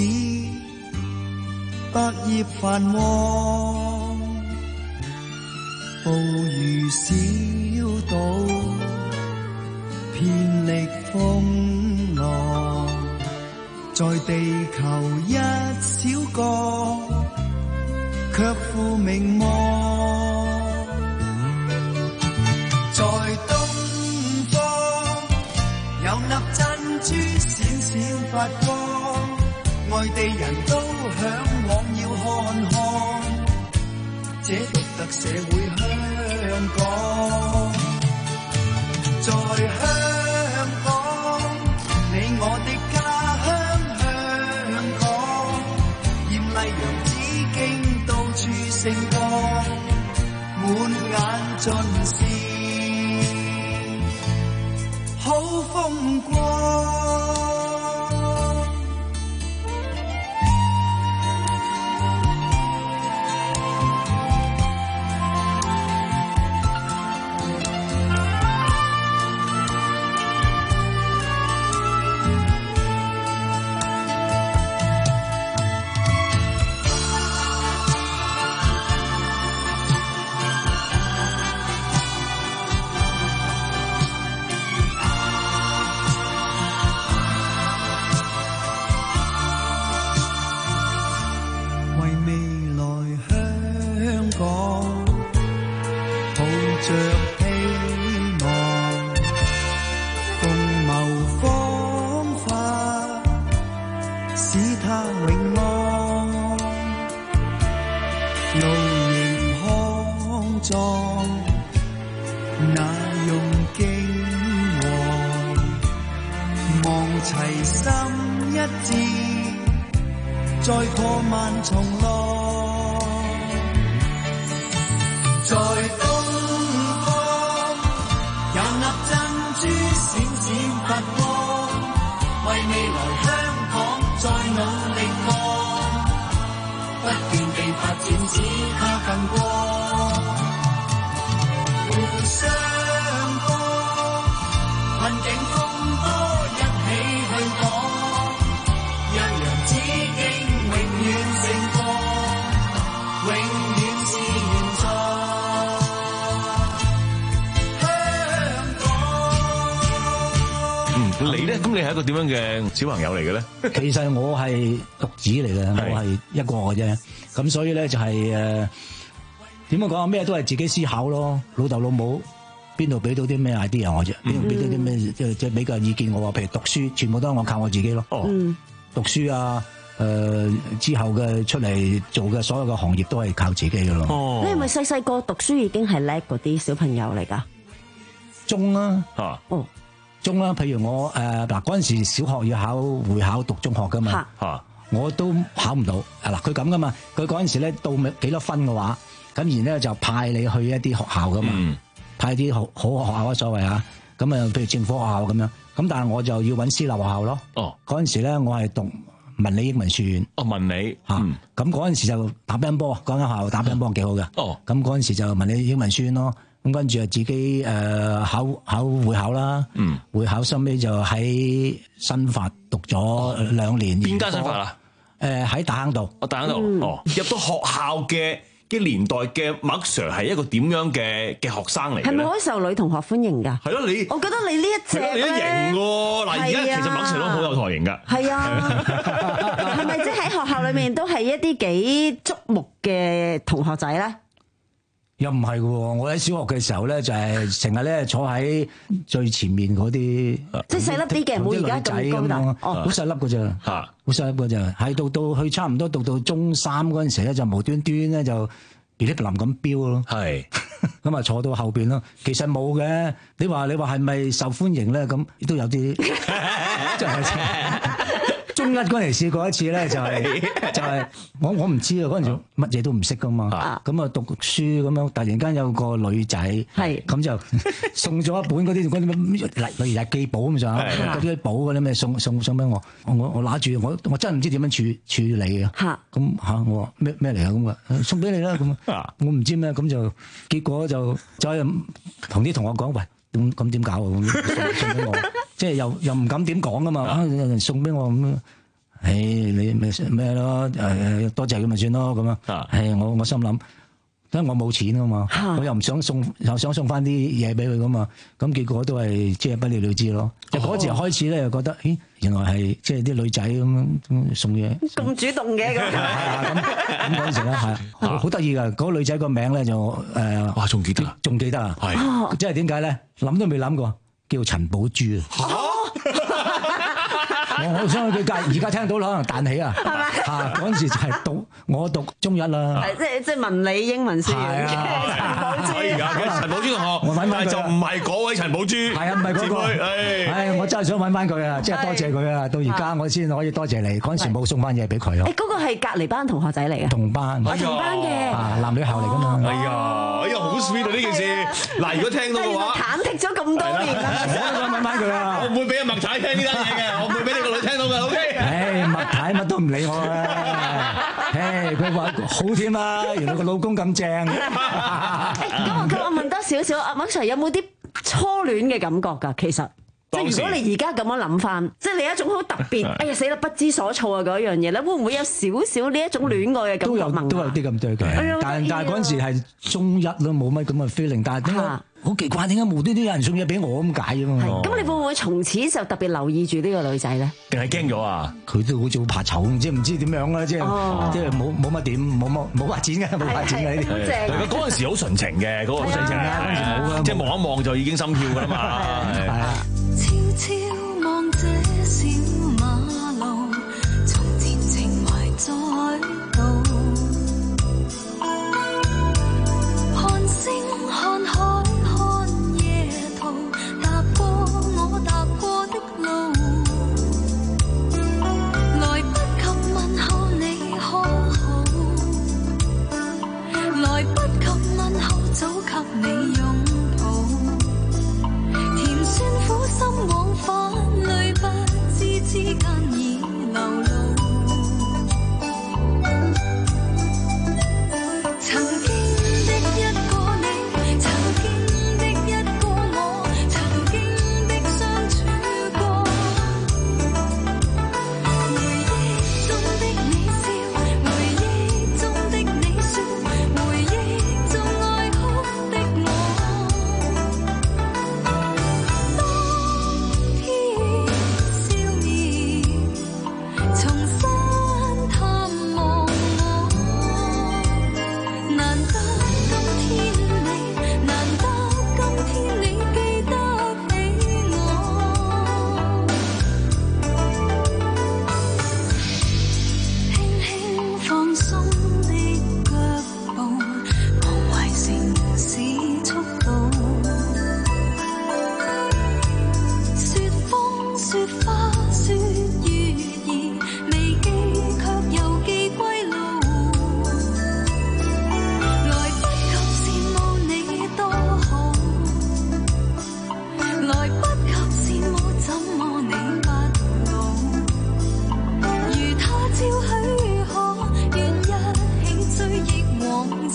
百業繁旺。暴雨小島，遍歷風浪，在地球一小角，卻負名望。在東方，有粒珍珠閃閃發光，外地人都嚮往要看看。這獨特社會香港，在香港，你我的家鄉香港，豔麗洋紫荊到處盛放，滿眼盡是好風光。 你咧？咁你係一個點樣嘅小朋友嚟嘅咧？ 其實我係獨子嚟嘅，我係一個嘅啫。咁所以咧就係誒點樣講啊？咩都係自己思考咯。老豆老母邊度俾到啲咩 idea 我啫？邊度俾到啲咩即係即係俾個意見我話？譬如讀書，全部都係我靠我自己咯。哦，讀書啊！誒、呃，之後嘅出嚟做嘅所有嘅行業都係靠自己嘅咯。 哦，你係咪細細個讀書已經係叻嗰啲小朋友嚟噶？ 中啦， 啊， 哦，中啦。譬如我誒嗱嗰陣時小學要考會考讀中學噶嘛，嚇，我都考唔到。啊嗱，佢咁噶嘛，佢嗰陣時咧到幾多分嘅話，咁然咧就派你去一啲學校噶嘛，嗯、派啲好好學校啊所謂啊，咁啊譬如政府學校咁樣，咁但係我就要揾私立學校咯。哦，嗰陣時咧我係讀文理英文書院。 哦，文理嚇，咁嗰陣時就打乒乓波，嗰間學校打乒乓波幾好嘅。哦，咁嗰陣時就文理英文書院咯。咁跟住啊自己誒、呃、考考會考啦。嗯，會考收尾就喺新法讀咗兩年。 邊間新法啊？ 誒喺大坑道。 哦，大坑道。嗯、哦，入到學校嘅嘅年代嘅麥 Sir 係一個點樣嘅嘅學生嚟嘅？係咪可以受女同學歡迎㗎？ 係咯，你我覺得你呢一隻咧， 你都型喎。嗱，而家其實麥 Sir 都好有台型㗎。 係啊，係咪即係喺學校裏面都係一啲幾矚目嘅同學仔咧？ 又唔係嘅喎，我喺小學嘅時候咧，就係成日咧坐喺最前面嗰啲， 即係細粒啲嘅，冇而家咁高大， 哦，好細粒嘅咋，嚇，好細粒嘅咋，係到到去差唔多讀到中三嗰陣時咧，就無端端咧就噼哩啪啦咁飆咯，係，咁啊坐到後邊咯，其實冇嘅，你話你話係咪受歡迎咧？咁都有啲，即係。中一嗰陣時試過一次咧，就係、是、就係、是、我我唔知啊，嗰陣時乜嘢都唔識噶嘛，咁啊讀書咁樣，突然間有個女仔，咁就送咗一本嗰啲嗰啲例如日記簿咁上下，嗰啲簿嗰啲咩送送送俾我，我我拿住我我真係唔知點樣處處理啊，咁嚇我話咩咩嚟啊咁啊，送俾你啦咁啊，我唔知咩，咁就結果就再同啲同學講喂。咁咁點搞啊？送送俾我，即係又又唔敢點講噶嘛？啊，有人送俾我咁，誒、哎，你咩咩咯？誒，多謝佢咪算咯咁啊？係我我心諗，因為我冇錢噶嘛，我又唔想送，又想送翻啲嘢俾佢噶嘛，咁結果都係即係不了了之咯。就嗰時開始咧，又覺得，咦，原來係即係啲女仔咁樣送嘢， 咁主動嘅咁。係啊，咁咁嗰陣時咧係好得意噶，嗰個女仔個名咧就誒， 哇，仲記得， 仲記得啊，係，即係點解咧？諗都未諗過，叫陳寶珠啊！我我想佢介，而家聽到可能彈起啊！係咪？嚇嗰陣時就係讀我讀中一啦。 係即係即係文理英文書院嘅陳寶珠。 而家陳寶珠同學， 我揾翻佢， 就唔係嗰位陳寶珠。係啊，唔係嗰個。係，我真係想揾翻佢啊！即係多謝佢啊！到而家我先可以多謝你。嗰陣時冇送翻嘢俾佢咯。 誒，嗰個係隔離班同學仔嚟嘅。 同班。 同班嘅。 啊，男女校嚟㗎嘛。 哎呀，哎呀，好 sweet 啊！呢件事。嗱，如果聽到嘅話， 忐忑咗咁多年啦。 我想揾翻佢啊！ 我唔會俾阿麥太聽呢單嘢嘅，我唔會俾你個女聽到嘅。O K。 唉，麥太乜都唔理我啊！唉，佢話好添啊，原來個老公咁正。 咁我咁我問多少少，阿麥 Sir 有冇啲初戀嘅感覺㗎？其實，即係如果你而家咁樣諗翻，即係你一種好特別，哎呀死啦不知所措啊嗰樣嘢咧，會唔會有少少呢一種戀愛嘅感覺？ 都有都有啲咁多嘅，但但係嗰陣時係中一咯，冇乜咁嘅 feeling，但係點解？好奇怪，點解無端端有人送嘢俾我咁解啊嘛？ 咁你會唔會從此就特別留意住呢個女仔咧？ 定係驚咗啊？ 佢都好似好怕醜，唔知唔知點樣啦，即係即係冇冇乜點，冇乜冇發展嘅，冇發展嘅呢啲。 好正。 嗰陣時好純情嘅，嗰個好純情啊！嗰陣時冇啊，即係望一望就已經心跳㗎啦嘛。係啊。 悄悄望這小馬路，從前情懷在度，看星看海。踏過我踏過的路，來不及問候你可好，來不及問候早給你擁抱，甜酸苦心往返淚不知之間已流露，曾經的一個你，曾經的一個我，曾經的相處過，回憶中的你笑，回憶中的你說，回憶中愛哭的我。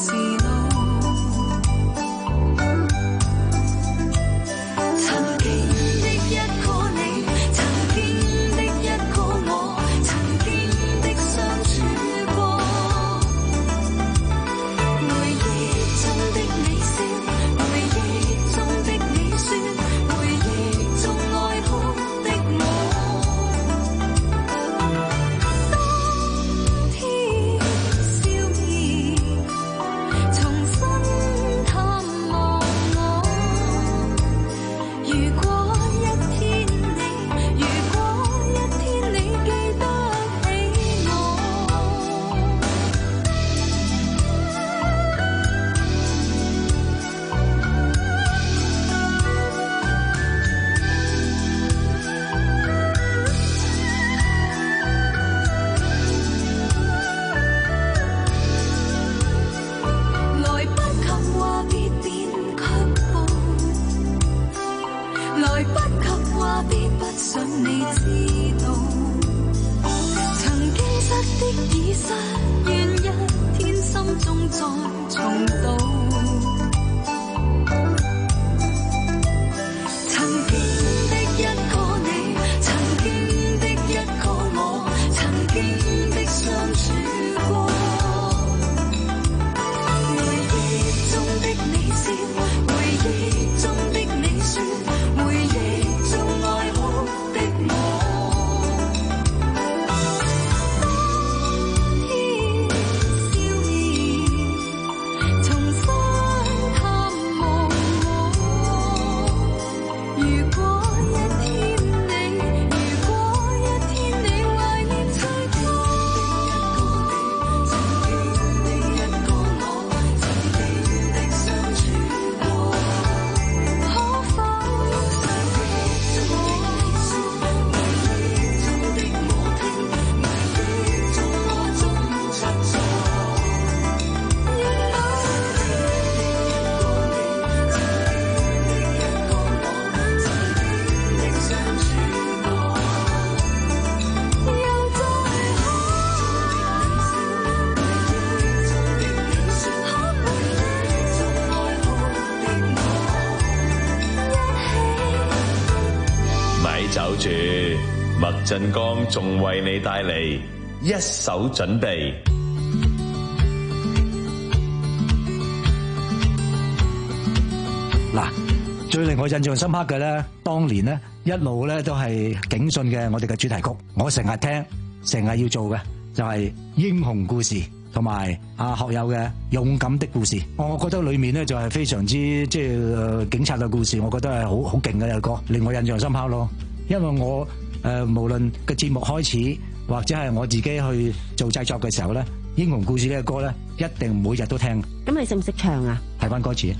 是路。曾經的一個你，曾經的一個我，曾經的相處過。回憶中的你笑，回憶中的你說，回憶中愛哭的我。當天笑意重新探望我。如果一天你，如果一天你記得起我。來不及話別便卻步，來不及話別不想你知道。曾經失的已失，願一天心中再重蹈。曾經的一個你，曾經的一個我，曾經的相處過。回憶中的你笑，回憶中的你說，回憶中愛哭的我。當天笑意重新探望我。如果一天你，如果一天你懷念最多。曾經的一個我，曾經的相處過。可否想起中的你說，回憶中的我聽，回憶中我中出錯。原來曾經的一個你，曾經的一個我，曾經的相處過。又再可回憶中的你說，可回憶中愛哭的我。 咪走住，麥振剛仲為你帶嚟一手準備。 嗱，最令我印象深刻嘅咧，當年咧一路咧都係警訊嘅我哋嘅主題曲，我成日聽，成日要做嘅就係英雄故事，同埋阿學友嘅勇敢的故事。我覺得裏面咧就係非常之即係、呃、警察嘅故事，我覺得係好好勁嘅一首歌，令我印象深刻咯。因為我誒、呃、無論嘅節目開始，或者係我自己去做製作嘅時候咧，英雄故事呢個歌咧一定每日都聽。 咁你識唔識唱啊？ 睇翻歌詞。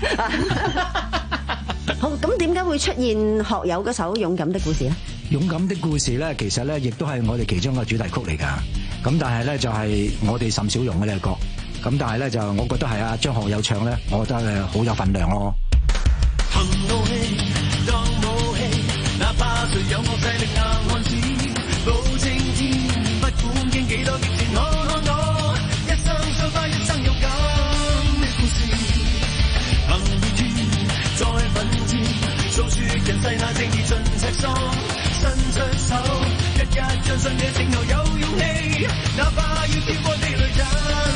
好，咁點解會出現學友嗰首《勇敢的故事》咧？ 勇敢的故事咧，其實咧亦都係我哋其中一個主題曲嚟㗎。咁但係咧就係我哋甚少用嘅呢個歌。咁但係咧就我覺得係阿張學友唱咧，我覺得誒好有份量咯。 憑怒氣當武器，哪怕誰有我勢力硬漢子，保證天不管經幾多激戰，看看我一生傷花，一生勇敢的故事。憑熱血再奮戰，訴說人世那正義盡赤心，伸出手，日日相信這正後有勇氣，哪怕要跳過地雷陣。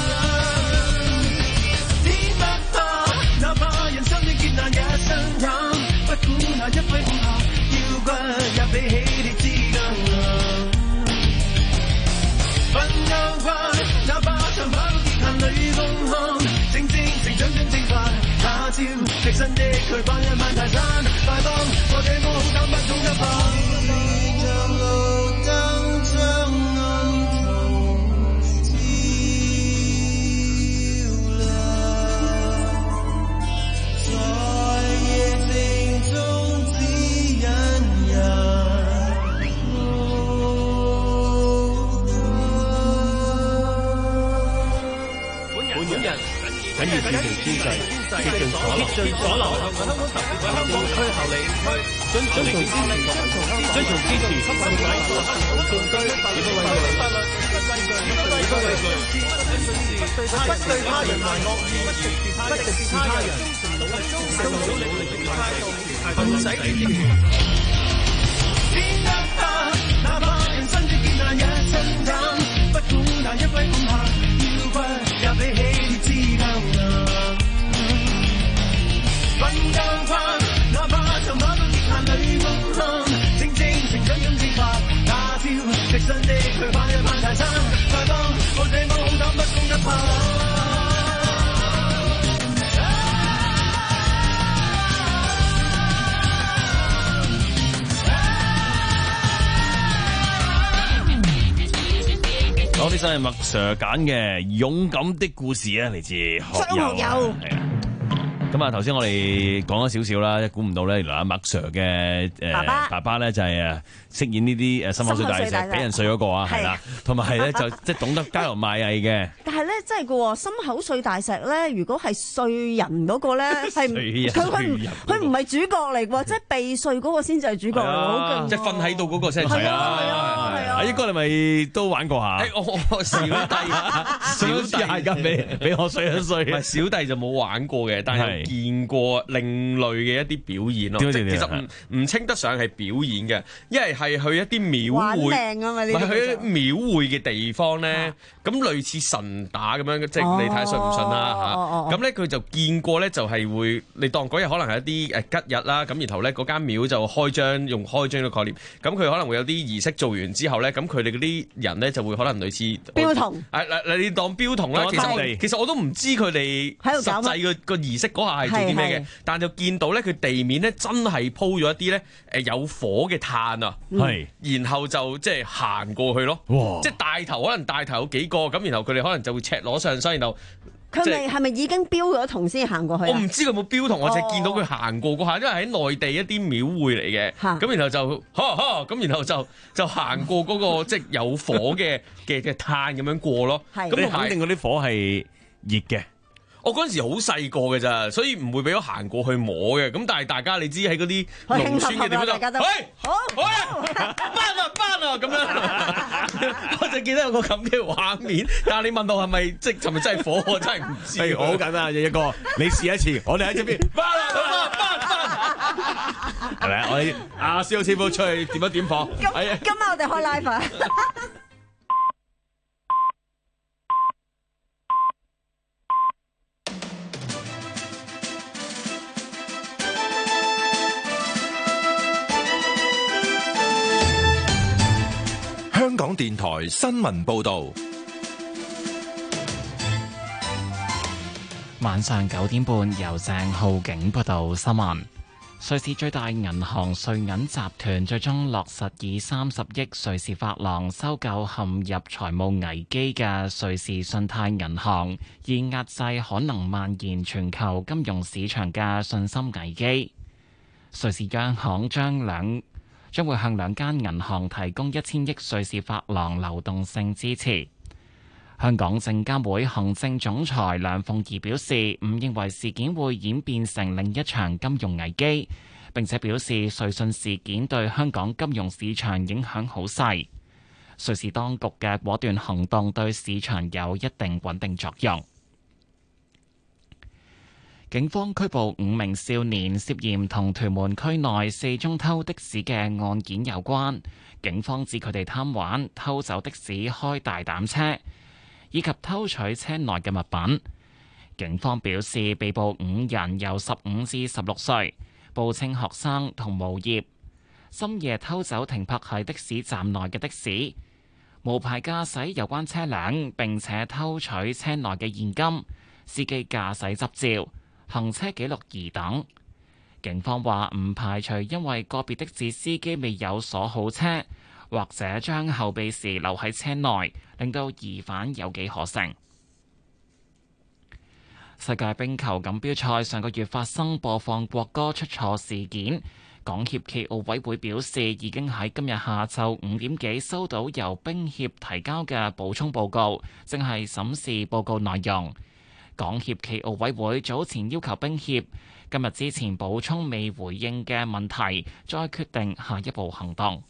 天不怕，哪怕人生的艱難也信任，不管那一揮半下，腰骨也比起鐵之硬。笨又怪，哪怕長跑到極限裏風寒，正正成長真正快，他朝極身的佢翻一萬大山，快幫我這麼好膽不懂一棒。像路燈將暗途照亮，在夜靜中指引人路。 本人緊要戰定宣誓，竭盡所能，竭盡所能，為香港特別為香港區效力，遵從支持，遵從支持，十位眾居，亦不畏懼，亦不畏懼，不對他人懷惡意，不敵視他人，忠誠努力嘅態度，奮使前行。天得他，哪怕人生的艱難也稱讚，不管那一揮半下，腰骨也比起鐵枝更硬。瞓覺怕，哪怕沉下到極限裏風浪，正正成長咁自發，打挑直身的佢攀一攀大山，快幫我這麼好膽不攻不怕。 講啲新係麥 Sir 揀嘅勇敢的故事啊，嚟自學友。係啊，咁啊頭先我哋講咗少少啦，估唔到咧，原來阿麥 Sir 嘅誒爸爸爸爸咧就係誒飾演呢啲誒心口碎大石俾人碎嗰個啊，係啦，同埋係咧就即係懂得交流賣藝嘅。 但係咧真係嘅喎，心口碎大石咧，如果係碎人嗰個咧係佢佢佢唔係主角嚟喎，即係被碎嗰個先至係主角嚟，好勁。 即係瞓喺度嗰個先係。係啊係啊係啊！ 阿英哥你咪都玩過下？ 誒我小弟小弟係咁俾俾我碎一碎。 唔係小弟就冇玩過嘅，但係見過另類嘅一啲表演咯。其實唔唔稱得上係表演嘅，因為係去一啲廟會，唔係去一啲廟會嘅地方咧。咁類似神打咁樣，即係你睇下信唔信啦嚇。咁咧佢就見過咧，就係會你當嗰日可能係一啲誒吉日啦。咁然後咧嗰間廟就開張用開張嘅概念。咁佢可能會有啲儀式做完之後咧，咁佢哋嗰啲人咧就會可能類似標童。 誒嗱，你當標童啦。其實我其實我都唔知佢哋實際個個儀式嗰下係做啲咩嘅，但就見到咧佢地面咧真係鋪咗一啲咧誒有火嘅炭啊， 係， 然後就即係行過去咯，即係帶頭可能帶頭有幾個咁，然後佢哋可能就會赤裸上身，然後佢咪係咪已經標咗銅先行過去？ 我唔知佢有冇標銅，我淨係見到佢行過嗰下，因為喺內地一啲廟會嚟嘅，咁然後就哈哈咁，然後就就行過嗰個即係有火嘅嘅嘅炭咁樣過咯。 咁你肯定嗰啲火係熱嘅。 我嗰陣時好細個嘅咋，所以唔會俾我行過去摸嘅。咁但係大家你知喺嗰啲農村嘅地方就，喂，好，好，翻啊翻啊咁樣，我就記得有個咁嘅畫面。但係你問到係咪即係係咪真係火，我真係唔知。 係好簡單嘅一個，你試一次，我哋喺呢邊翻啊翻翻翻，係咪啊？我哋阿蕭師傅出去點一點火。 今今晚我哋開 live 啊！ 香港電台新聞報道， 晚上九點半由鄭浩景報道新聞。瑞士最大銀行瑞銀集團最終落實以三十億瑞士法郎收購陷入財務危機嘅瑞士信貸銀行，以壓制可能蔓延全球金融市場嘅信心危機。瑞士央行將兩將會向兩間銀行提供一千億瑞士法郎流動性支持。香港證監會行政總裁梁鳳儀表示，唔認為事件會演變成另一場金融危機，並且表示瑞信事件對香港金融市場影響好細。瑞士當局嘅果斷行動對市場有一定穩定作用。警方拘捕五名少年，涉嫌同屯門區內四宗偷的士嘅案件有關。警方指佢哋貪玩，偷走的士開大膽車，以及偷取車內嘅物品。警方表示，被捕五人由十五至十六歲，報稱學生同無業，深夜偷走停泊喺的士站內嘅的士，無牌駕駛有關車輛，並且偷取車內嘅現金、司機駕駛執照、行車記錄儀等。警方話唔排除因為個別的士司機未有鎖好車，或者將後備匙留喺車內，令到疑犯有機可乘。世界冰球錦標賽上個月發生播放國歌出錯事件，港協暨奧委會表示已經喺今日下晝五點幾收到由冰協提交嘅補充報告，正係審視報告內容。 港協暨奧委會早前要求冰協今日之前補充未回應嘅問題，再決定下一步行動。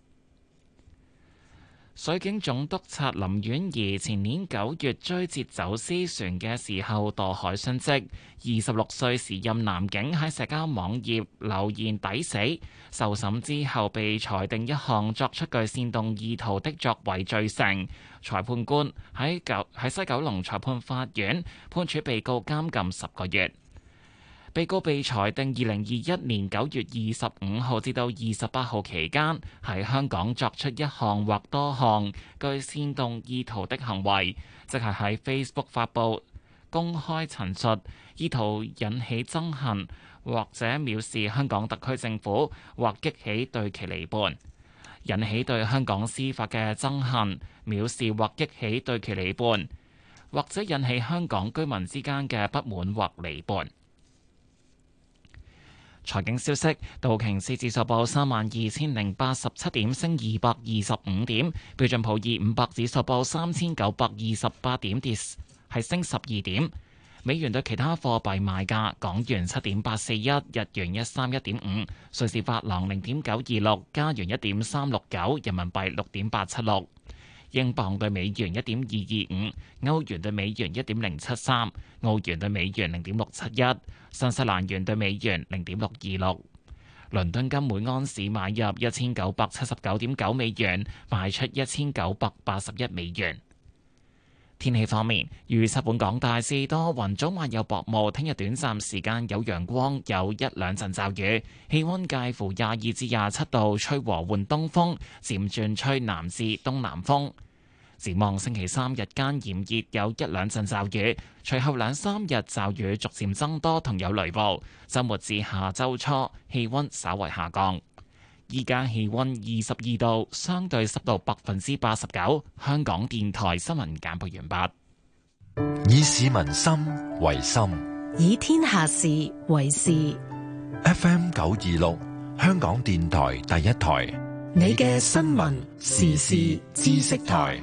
水警總督察林婉儀前年九月追截走私船嘅時候墮海殉職，二十六歲時任男警喺社交網頁留言抵死，受審之後被裁定一項作出具煽動意圖的作為罪成。裁判官喺九喺西九龍裁判法院判處被告監禁十個月。被告被裁定二零二一年九月二十五號至到二十八號期間喺香港作出一項或多項具煽動意圖的行為，即係喺 Facebook 發布公開陳述，意圖引起憎恨或者藐視香港特區政府，或激起對其離叛，引起對香港司法嘅憎恨、藐視或激起對其離叛，或者引起香港居民之間嘅不滿或離叛。財經消息，道瓊斯指數報三萬二千零八十七點，升二百二十五點；標準普爾五百指數報三千九百二十八點，跌係升十二點。美元對其他貨幣賣價：港元七點八四一，日元一三一點五，瑞士法郎零點九二六，加元一點三六九，人民幣六點八七六。英鎊對美元一點二二五，歐元對美元一點零七三，澳元對美元零點六七一，新西蘭元對美元零點六二六。倫敦金每安士買入一千九百七十九點九美元，賣出一千九百八十一美元。天氣方面，預測本港大致多雲，早晚有薄霧，聽日短暫時間有陽光，有一兩陣驟雨，氣溫介乎廿二至廿七度，吹和緩東風，漸轉吹南至東南風。展望星期三日間炎熱，有一兩陣驟雨，隨後兩三日驟雨逐漸增多，同有雷暴。週末至下週初氣溫稍為下降。依家氣溫二十二度，相對濕度百分之八十九。香港電台新聞簡報完畢。以市民心為心， 以天下事為事。 F M 九二六，香港電台第一台， 你嘅新聞時事知識台。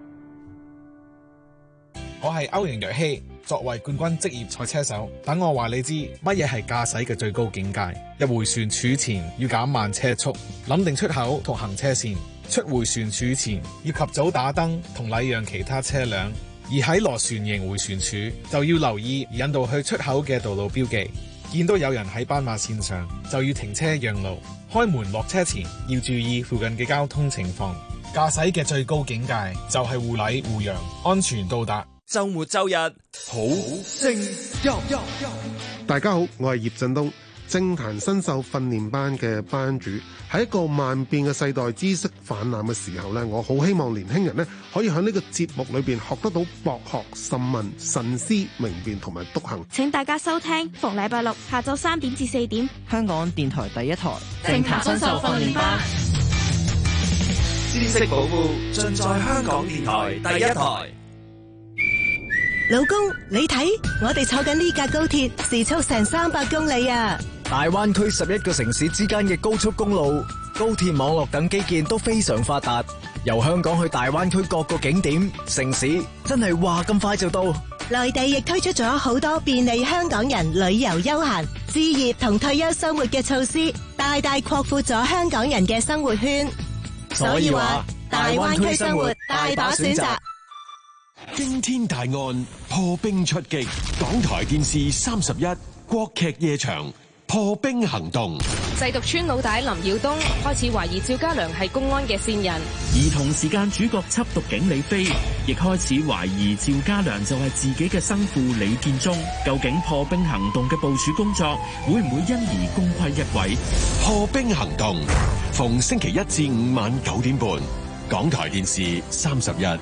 我係歐陽若希，作為冠軍職業賽車手，等我話你知乜嘢係駕駛嘅最高境界。入回旋處前要減慢車速，諗定出口同行車線。出回旋處前要及早打燈同禮讓其他車輛。而喺螺旋形回旋處就要留意引導去出口嘅道路標記。見到有人喺斑馬線上就要停車讓路。開門落車前要注意附近嘅交通情況。駕駛嘅最高境界就係互禮互讓，安全到達。 周末周日好聲音。 大家好，我係葉振東，政壇新秀訓練班嘅班主。喺一個萬變嘅世代知識氾濫嘅時候呢，我好希望年輕人呢可以喺呢個節目裏邊學得到博學深問、慎思明辨同埋篤行。 請大家收聽逢禮拜六下晝三點至四點， 香港電台第一台政壇新秀訓練班， 知識寶庫盡在香港電台第一台。 老公，你睇我哋坐緊呢架高鐵，時速成三百公里啊！ 大灣區十一個城市之間嘅高速公路、高鐵網絡等基建都非常發達，由香港去大灣區各個景點、城市，真係話咁快就到。 內地亦推出咗好多便利香港人旅遊休閒、置業同退休生活嘅措施，大大擴闊咗香港人嘅生活圈。所以話，大灣區生活大把選擇。 驚天大案破冰出擊，港台電視三十一國劇夜場破冰行動。 製毒村老大林耀東開始懷疑趙家良係公安嘅線人， 而同時間主角緝毒警李飛亦開始懷疑趙家良就係自己嘅生父李建忠。究竟破冰行動嘅部署工作會唔會因而功虧一簣？ 破冰行動逢星期一至五晚九點半，港台電視三十一。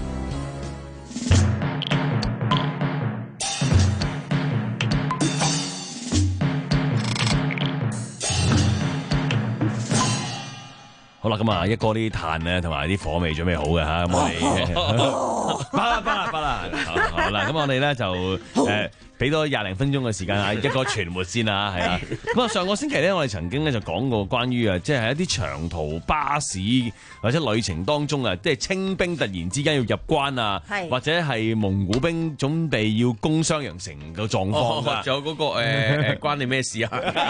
好啦，咁啊，一哥啲炭咧，同埋啲火味準備好嘅吓，咁我哋，巴啦巴啦巴啦，好啦，咁我哋咧就誒俾俾多廿零分鐘嘅時間啊，一個傳媒先啊，係啊。咁啊，上個星期咧，我哋曾經咧就講過關於啊，即係喺一啲長途巴士或者旅程當中啊，即係清兵突然之間要入關啊，或者係蒙古兵準備要攻襄陽城嘅狀況啊。 仲有嗰個誒誒關你咩事啊？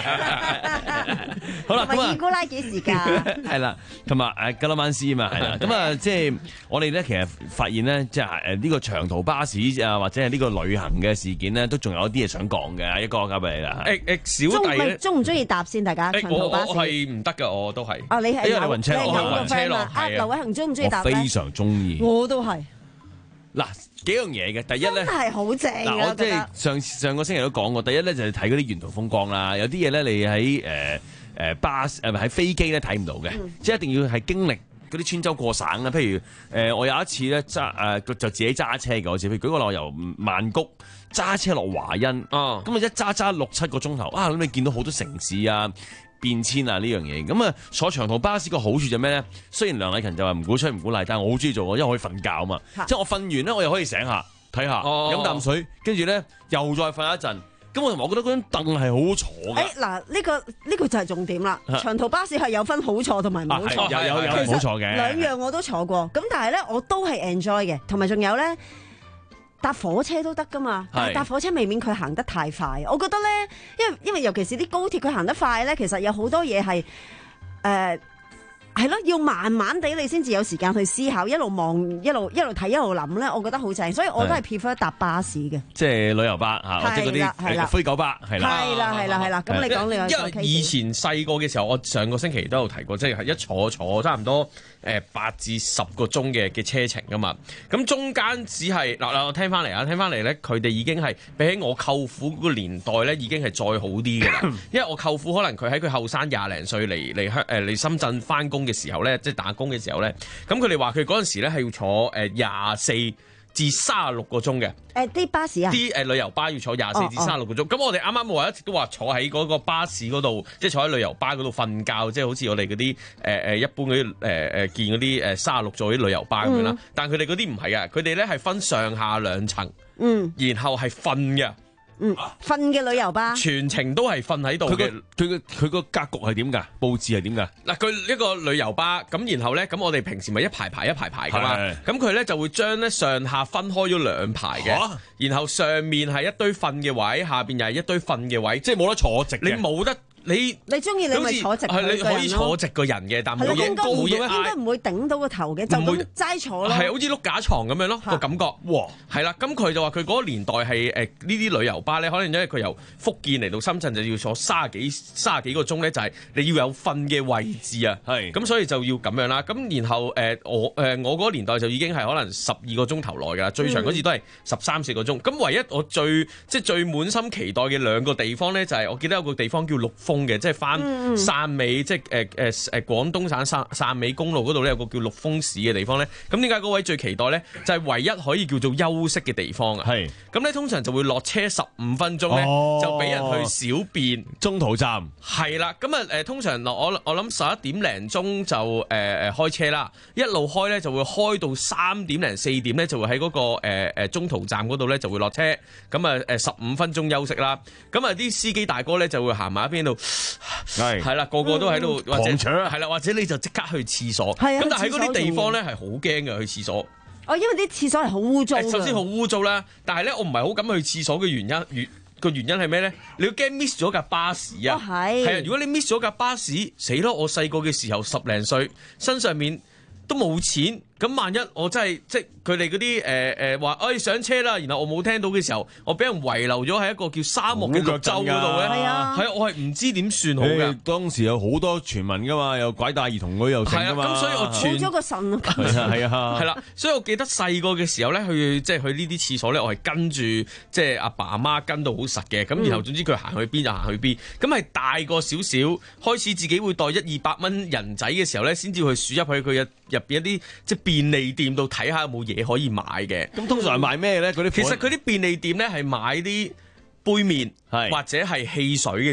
好啦，咁啊， 伊古拉幾時㗎？ 係啦，同埋誒吉拉曼斯啊嘛，係啦。咁啊，即係我哋咧，其實發現咧，即係誒呢個長途巴士啊，或者係呢個旅行嘅事件咧，都仲有一啲嘢想講嘅。一個交俾你啦。 誒誒，小弟咧， 中唔中意搭先？大家長途巴士我係唔得㗎，我都係。 啊，你係因為你暈車，我係暈車咯。 啊，劉偉恒中唔中意搭咧？ 我非常中意。 我都係。 嗱，幾樣嘢嘅，第一咧， 真係好正啊！ 我即係上上個星期都講過，第一咧就係睇嗰啲沿途風光啦。有啲嘢咧，你喺誒誒巴士誒喺飛機咧睇唔到嘅，嗯、即係一定要係經歷嗰啲穿州過省啊。譬如誒、呃，我有一次咧揸誒就自己揸車嘅，好似譬如舉個例，我由曼谷揸車落華欣，咁啊一揸揸六七個鐘頭啊，咁你見到好多城市啊。變遷啊呢樣嘢，咁啊坐長途巴士個好處就咩咧？雖然梁禮勤就話唔鼓吹唔鼓勵，但係我好中意做，因為我可以瞓覺啊嘛。啊即係我瞓完咧，我又可以醒下睇下，飲啖、哦、水，跟住咧又再瞓一陣。咁我同埋我覺得嗰張凳係好好坐嘅。誒嗱、哎，呢、呢個呢、呢個就係重點啦。長途巴士係有分好坐同埋唔好坐， 啊、有有有唔好坐嘅。 兩樣我都坐過，咁但係咧我都係 enjoy 嘅，同埋仲有咧。搭火車都得噶嘛，但係搭火車未免佢行得太快。我覺得咧，因為因為尤其是啲高鐵佢行得快咧，其實有好多嘢係誒係咯，要慢慢地你先至有時間去思考，一路望一路一路睇一路諗咧，我覺得好正，所以我都係 prefer 搭巴士嘅， 即係旅遊巴嚇，或者嗰啲飛狗巴係啦， 係啦係啦係啦。咁你講你話， 因為以前細個嘅時候，我上個星期都有提過，即係一坐坐差唔多。誒八至十個鐘嘅嘅車程㗎嘛，咁中間只係嗱嗱，我聽翻嚟啊，聽翻嚟咧，佢哋已經係比起我舅父嗰個年代咧，已經係再好啲嘅啦。因為我舅父可能佢喺佢後生廿零歲嚟嚟香誒嚟深圳翻工嘅時候咧，即係打工嘅時候咧，咁佢哋話佢嗰陣時咧係要坐誒廿四至三十六個鐘嘅。 誒啲巴士啊， 啲誒旅遊巴要坐廿四至三十六個鐘。咁、哦哦、我哋啱啱話一直都話坐喺嗰個巴士嗰度，即係坐喺旅遊巴嗰度瞓覺，即係好似我哋嗰啲誒誒一般嗰啲誒誒見嗰啲誒三十六座啲旅遊巴咁樣啦。嗯、但係佢哋嗰啲唔係嘅，佢哋咧係分上下兩層，嗯，然後係瞓嘅。 嗯，瞓嘅旅遊巴， 全程都係瞓喺度嘅。 佢個佢個格局係點㗎？佈置係點㗎？ 嗱，佢一個旅遊巴咁，然後咧咁，我哋平時咪一排排一排排㗎嘛。咁佢咧就會將咧上下分開咗兩排嘅，啊、然後上面係一堆瞓嘅位，下邊又係一堆瞓嘅位，即係冇得坐直嘅。你冇得。你你中意你咪坐直， 係你可以坐直個人嘅，但冇嘢高嘅， 應該唔會頂到個頭嘅，就咁齋坐咯。 係好似碌架床咁樣咯個感覺。哇，係啦，咁佢就話佢嗰個年代係誒呢啲旅遊巴咧，可能因為佢由福建嚟到深圳就要坐卅幾卅幾個鐘咧，就係你要有瞓嘅位置啊。係咁，所以就要咁樣啦。咁然後誒我誒我嗰個年代就已經係可能十二個鐘頭內㗎啦，最長嗰次都係十三四個鐘。咁唯一我最即係最滿心期待嘅兩個地方咧，就係我記得有個地方叫陸嘅，即係翻汕尾，嗯、即係誒誒誒廣東省汕汕尾公路嗰度咧，有個叫陸豐市嘅地方咧。咁點解嗰位最期待咧？就係、是、唯一可以叫做休息嘅地方啊。係咁咧，通常就會落車十五分鐘咧，哦、就俾人去小便。中途站係啦。咁啊誒，通常我我諗十一點零鐘就誒誒、呃、開車啦，一路開咧就會開到三點零四點咧，就會喺嗰、那個誒誒、呃、中途站嗰度咧就會落車。咁啊誒十五分鐘休息啦。咁啊啲司機大哥咧就會行埋一邊度。係係啦，個個都喺度，或者係啦，或者你就即刻去廁所。係啊，咁但係喺嗰啲地方咧係好驚嘅去廁所。 哦，因為啲廁所係好污糟。 首先好污糟啦，但係咧我唔係好敢去廁所嘅原因，原個原因係咩咧？你要驚 miss 咗架巴士啊！係係啊，如果你 miss 咗架巴士，死咯！我細個嘅時候十零歲，身上面都冇錢。咁萬一我真係即係佢哋嗰啲誒誒話，哎上車啦，然後我冇聽到嘅時候，我俾人遺留咗喺一個叫沙漠嘅綠洲嗰度咧，係啊，係啊，我係唔知點算好嘅。 當時有好多傳聞噶嘛，又拐帶兒童女又成噶嘛， 咁所以我傳咗個腎啊， 係啊係啊， 係啦，所以我記得細個嘅時候咧，去即係去呢啲廁所咧，我係跟住即係阿爸阿媽跟到好實嘅，咁然後總之佢行去邊就行去邊，咁係大個少少，開始自己會袋一二百蚊人仔嘅時候咧，先至去輸入去佢入入邊一啲即係便利店度睇下有冇嘢可以買嘅。 咁通常係買咩咧？嗰啲其實佢啲便利店咧係買啲杯麵或者係汽水嘅啫。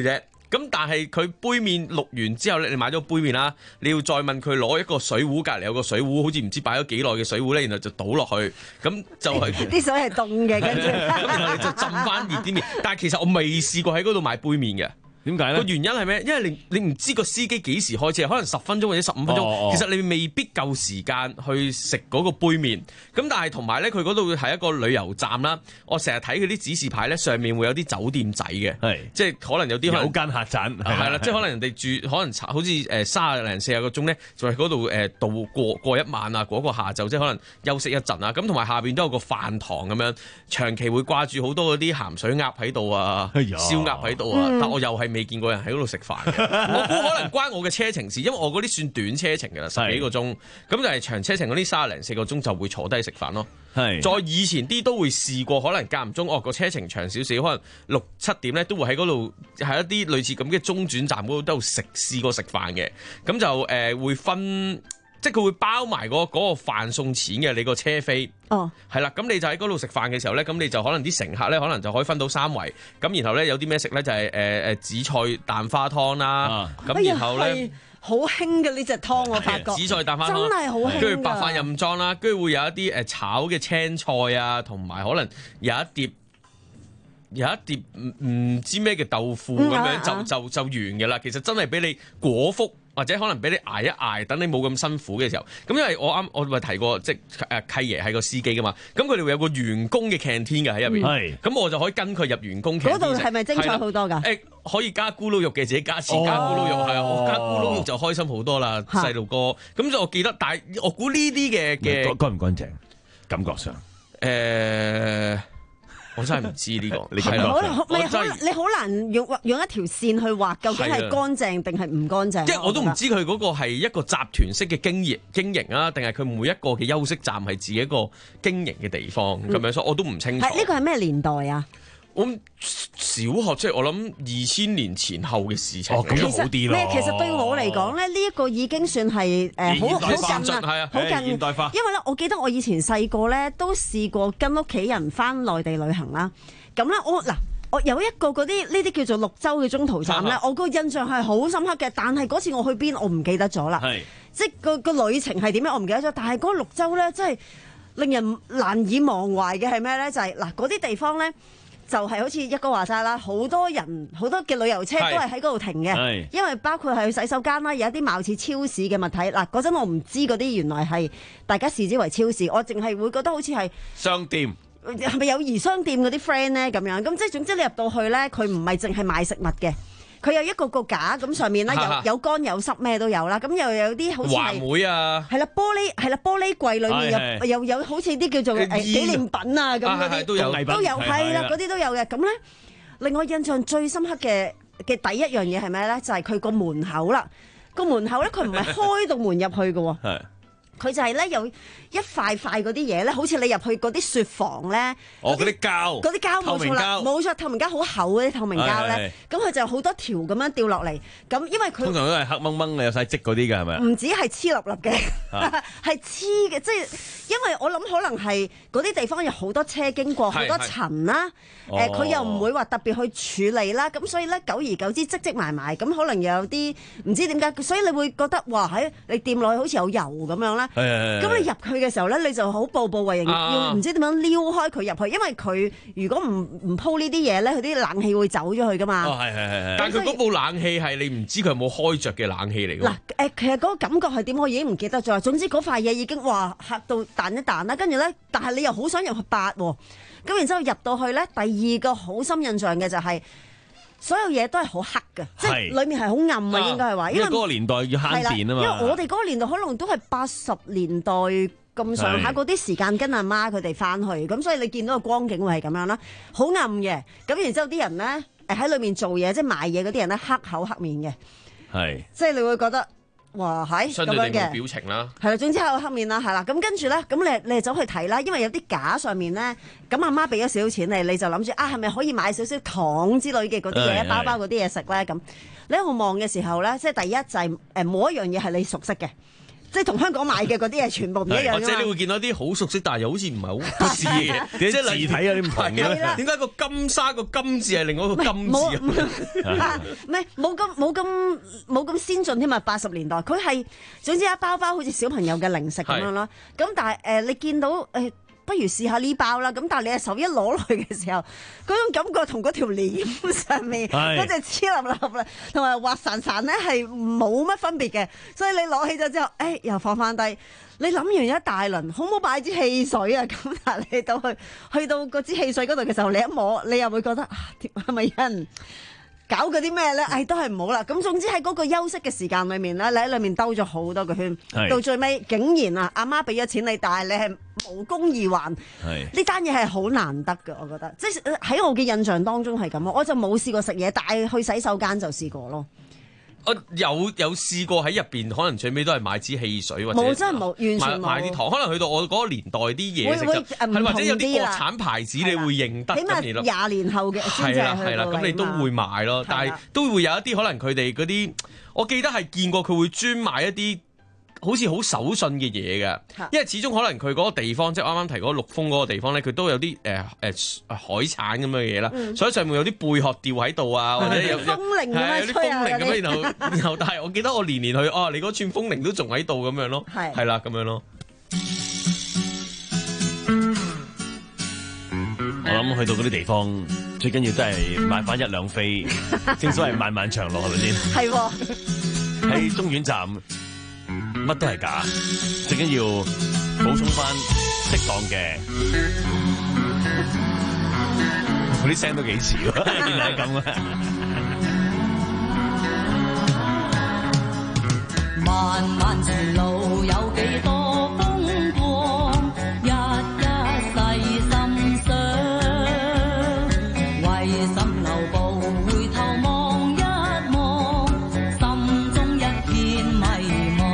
咁但係佢杯麵淥完之後咧，你買咗杯麵啦，你要再問佢攞一個水壺，隔離有個水壺，好似唔知擺咗幾耐嘅水壺咧，然後就倒落去，咁就係、是、 啲水係凍嘅，跟住咁然後你就浸翻熱啲麵。但係其實我未試過喺嗰度買杯麵嘅。 點解咧？ 個原因係咩？因為你你唔知個司機幾時開車，可能十分鐘或者十五分鐘，哦哦其實你未必夠時間去食嗰個杯麵。咁但係同埋咧，佢嗰度係一個旅遊站啦。我成日睇佢啲指示牌咧，上面會有啲酒店仔嘅，係即係可能有啲有間客棧係啦，即係可能人哋住可能好似誒三十零四十個鐘咧，就喺嗰度誒度過過一晚啊，過一個下晝，即係可能休息一陣啊。咁同埋下邊都有個飯堂咁樣，長期會掛住好多嗰啲鹹水鴨喺度啊，燒鴨喺度啊，但我又係未見過人喺嗰度食飯嘅，我估可能關我嘅車程事，因為我嗰啲算短車程㗎啦，十幾個鐘，咁就係長車程嗰啲三十零四個鐘就會坐低食飯咯。係，再以前啲都會試過，可能間唔中，哦個車程長少少，可能六七點咧都會喺嗰度係一啲類似咁嘅中轉站嗰度都食試過食飯嘅，咁就誒、呃、會分。即係佢會包埋嗰嗰個飯餸錢嘅，你個車飛。哦，係啦，咁你就喺嗰度食飯嘅時候咧，咁你就可能啲乘客咧，可能就可以分到三圍。咁然後咧有啲咩食咧，就係誒誒紫菜蛋花湯啦。咁、啊、然後咧好興嘅呢隻湯，我發覺紫菜蛋花湯真係好興。 跟住白飯任裝啦，跟住會有一啲誒炒嘅青菜啊，同埋可能有一碟有一碟唔唔知咩嘅豆腐咁樣、嗯、就就就完嘅啦。其實真係俾你果腹。或者可能俾你捱一捱，等你冇咁辛苦嘅時候，咁因為我啱我咪提過，即係誒契爺係個司機噶嘛，咁佢哋會有個員工嘅 canteen 嘅喺入邊，咁、嗯、我就可以跟佢入員工 canteen。嗰度係咪精彩好多㗎？誒可以加咕嚕肉嘅，自己加錢加咕嚕肉，係啊、哦，我加咕嚕肉就開心好多啦，細路哥。咁就我記得，但係我估呢啲嘅嘅乾唔乾淨？感覺上誒。 呃我真係唔知呢、這個，你係咯，你好難用用一條線去畫，究竟係乾淨定係唔乾淨？ 即係我都唔知佢嗰個係一個集團式嘅經營經營啊，定係佢每一個嘅休息站係自己一個經營嘅地方咁樣、嗯，所以我都唔清楚。 係呢個係咩年代啊？ 我小學即係我諗二千年前後嘅事情。 哦，咁都好啲咯。 咩？其實對我嚟講咧，呢、這、一個已經算係誒好好近啦，好近現代化。因為咧，我記得我以前細個咧都試過跟屋企人翻內地旅行啦。咁咧，我嗱我有一個嗰啲呢啲叫做綠洲嘅中途站咧，我個印象係好深刻嘅。但係嗰次我去邊，我唔記得咗啦。係即係個個旅程係點樣，我唔記得咗。但係嗰個綠洲咧，真係令人難以忘懷嘅係咩咧？就係嗱嗰啲地方咧。就係、是、好似一哥話晒啦，好多人好多嘅旅遊車都係喺嗰度停嘅，因為包括係去洗手間啦，有一啲貌似超市嘅物體。嗱，嗰陣我唔知嗰啲原來係大家視之為超市，我淨係會覺得好似係商店， 係咪友誼商店嗰啲 friend 咧咁樣？咁即係總之你入到去咧，佢唔係淨係賣食物嘅。佢有一個個架咁上面咧，有有乾有濕咩都有啦。咁又有啲好似係環會啊，係啦玻璃係啦玻璃櫃裏面又又有好似啲叫做誒紀念品啊咁嗰啲都有都有係啦，嗰啲都有嘅。咁咧令我印象最深刻嘅嘅第一樣嘢係咩咧？就係佢個門口啦。個門口咧，佢唔係開到門入去嘅喎。佢就係咧有一塊塊嗰啲嘢咧，好似你入去嗰啲雪房咧， 哦嗰啲膠， 嗰啲膠冇錯啦，冇錯，透明膠好厚嗰啲透明膠咧，咁佢就好多條咁樣掉落嚟，咁因為佢通常都係黑掹掹嘅，有晒積嗰啲嘅係咪？ 唔止係黐粒粒嘅，係黐嘅，即係因為我諗可能係嗰啲地方有好多車經過，好多塵啦，誒佢又唔會話特別去處理啦，咁所以咧久而久之積積埋埋，咁可能又有啲唔知點解，所以你會覺得哇喺你掂落去好似有油咁樣啦。咁你入去嘅時候咧，你就好步步為營，啊、要唔知點樣撩開佢入去，因為佢如果唔唔鋪呢啲嘢咧，佢啲冷氣會走咗去噶嘛。 哦，係係係。但係佢嗰部冷氣係你唔知佢有冇開着嘅冷氣嚟㗎。嗱， 誒，其實嗰個感覺係點，我已經唔記得咗。總之嗰塊嘢已經哇嚇到彈一彈啦，跟住咧，但係你又好想入去八喎。咁然之後入到去咧，第二個好深印象嘅就係、是。所有嘢都係好黑嘅，即係裏面係好暗啊，應該係話，因為嗰個年代要慳電啊嘛。 因為我哋嗰個年代可能都係八十年代咁上下嗰啲時間跟阿媽佢哋翻去，咁所以你見到個光景會係咁樣啦，好暗嘅。咁然之後啲人咧誒喺裏面做嘢，即係賣嘢嗰啲人咧黑口黑面嘅，係即係你會覺得。哇，係咁樣嘅表情啦， 係啦，總之喺個黑面啦，係啦，咁跟住咧，咁你你係走去睇啦，因為有啲架上面咧，咁阿媽俾咗少少錢你，你就諗住啊，係咪可以買少少糖之類嘅嗰啲嘢，一包包嗰啲嘢食咧？咁你喺度望嘅時候咧，即係第一就係誒冇一樣嘢係你熟悉嘅， 即係同香港買嘅嗰啲係全部唔一樣。 或者你會見到啲好熟悉，但係又好似唔係好似嘅，即係字體有啲唔同嘅。點解個金沙個金字係另外一個金字啊？ 唔係冇咁冇咁冇咁先進添啊！八十年代佢係總之一包包好似小朋友嘅零食咁樣啦。咁但係誒、呃、你見到誒。呃不如試下呢包啦，咁但係你嘅手一攞落去嘅時候，嗰種感覺同嗰條簾上面嗰隻黐立立啦，同埋滑潺潺咧係冇乜分別嘅，所以你攞起咗之後，誒、哎、又放翻低，你諗完一大輪，好唔好擺支汽水啊？咁但係你到去去到嗰支汽水嗰度嘅時候，你一摸，你又會覺得啊，係咪有人搞嗰啲咩咧？唉、哎，都係唔好啦。咁總之喺嗰個休息嘅時間裏面咧，你喺裏面兜咗好多個圈，到最尾竟然啊，阿媽俾咗錢你，但係你係無功而還。呢單嘢係好難得嘅，我覺得。即係喺我嘅印象當中係咁咯，我就冇試過食嘢，但係去洗手間就試過咯。 我有有試過喺入邊，可能最尾都係買支汽水或者冇真係冇，完全冇買啲糖。可能去到我嗰個年代啲嘢食就係或者有啲國產牌子你會認得。 起碼廿年後嘅先至係係啦，咁你都會買咯。但係都會有一啲可能佢哋嗰啲，我記得係見過佢會專買一啲好似好手信嘅嘢嘅，因為始終可能佢嗰個地方，即係啱啱提嗰個陸豐嗰個地方咧，佢都有啲誒誒海產咁嘅嘢啦，所以上面有啲貝殼吊喺度啊，或者有風鈴咁樣吹啊，有啲風鈴咁樣，然後然後但係我記得我年年去，哦，你嗰串風鈴都仲喺度咁樣咯，係啦咁樣咯。 我諗去到嗰啲地方，最緊要都係買翻一兩飛，正所謂漫漫長路係咪先？ 係喺中遠站。乜都係假，最緊要補充翻適當嘅，嗰啲聲都幾似喎，原來係咁啊！ 漫漫前路有幾多風光，一一細心想，為心留步回頭望一望，心中一片迷茫。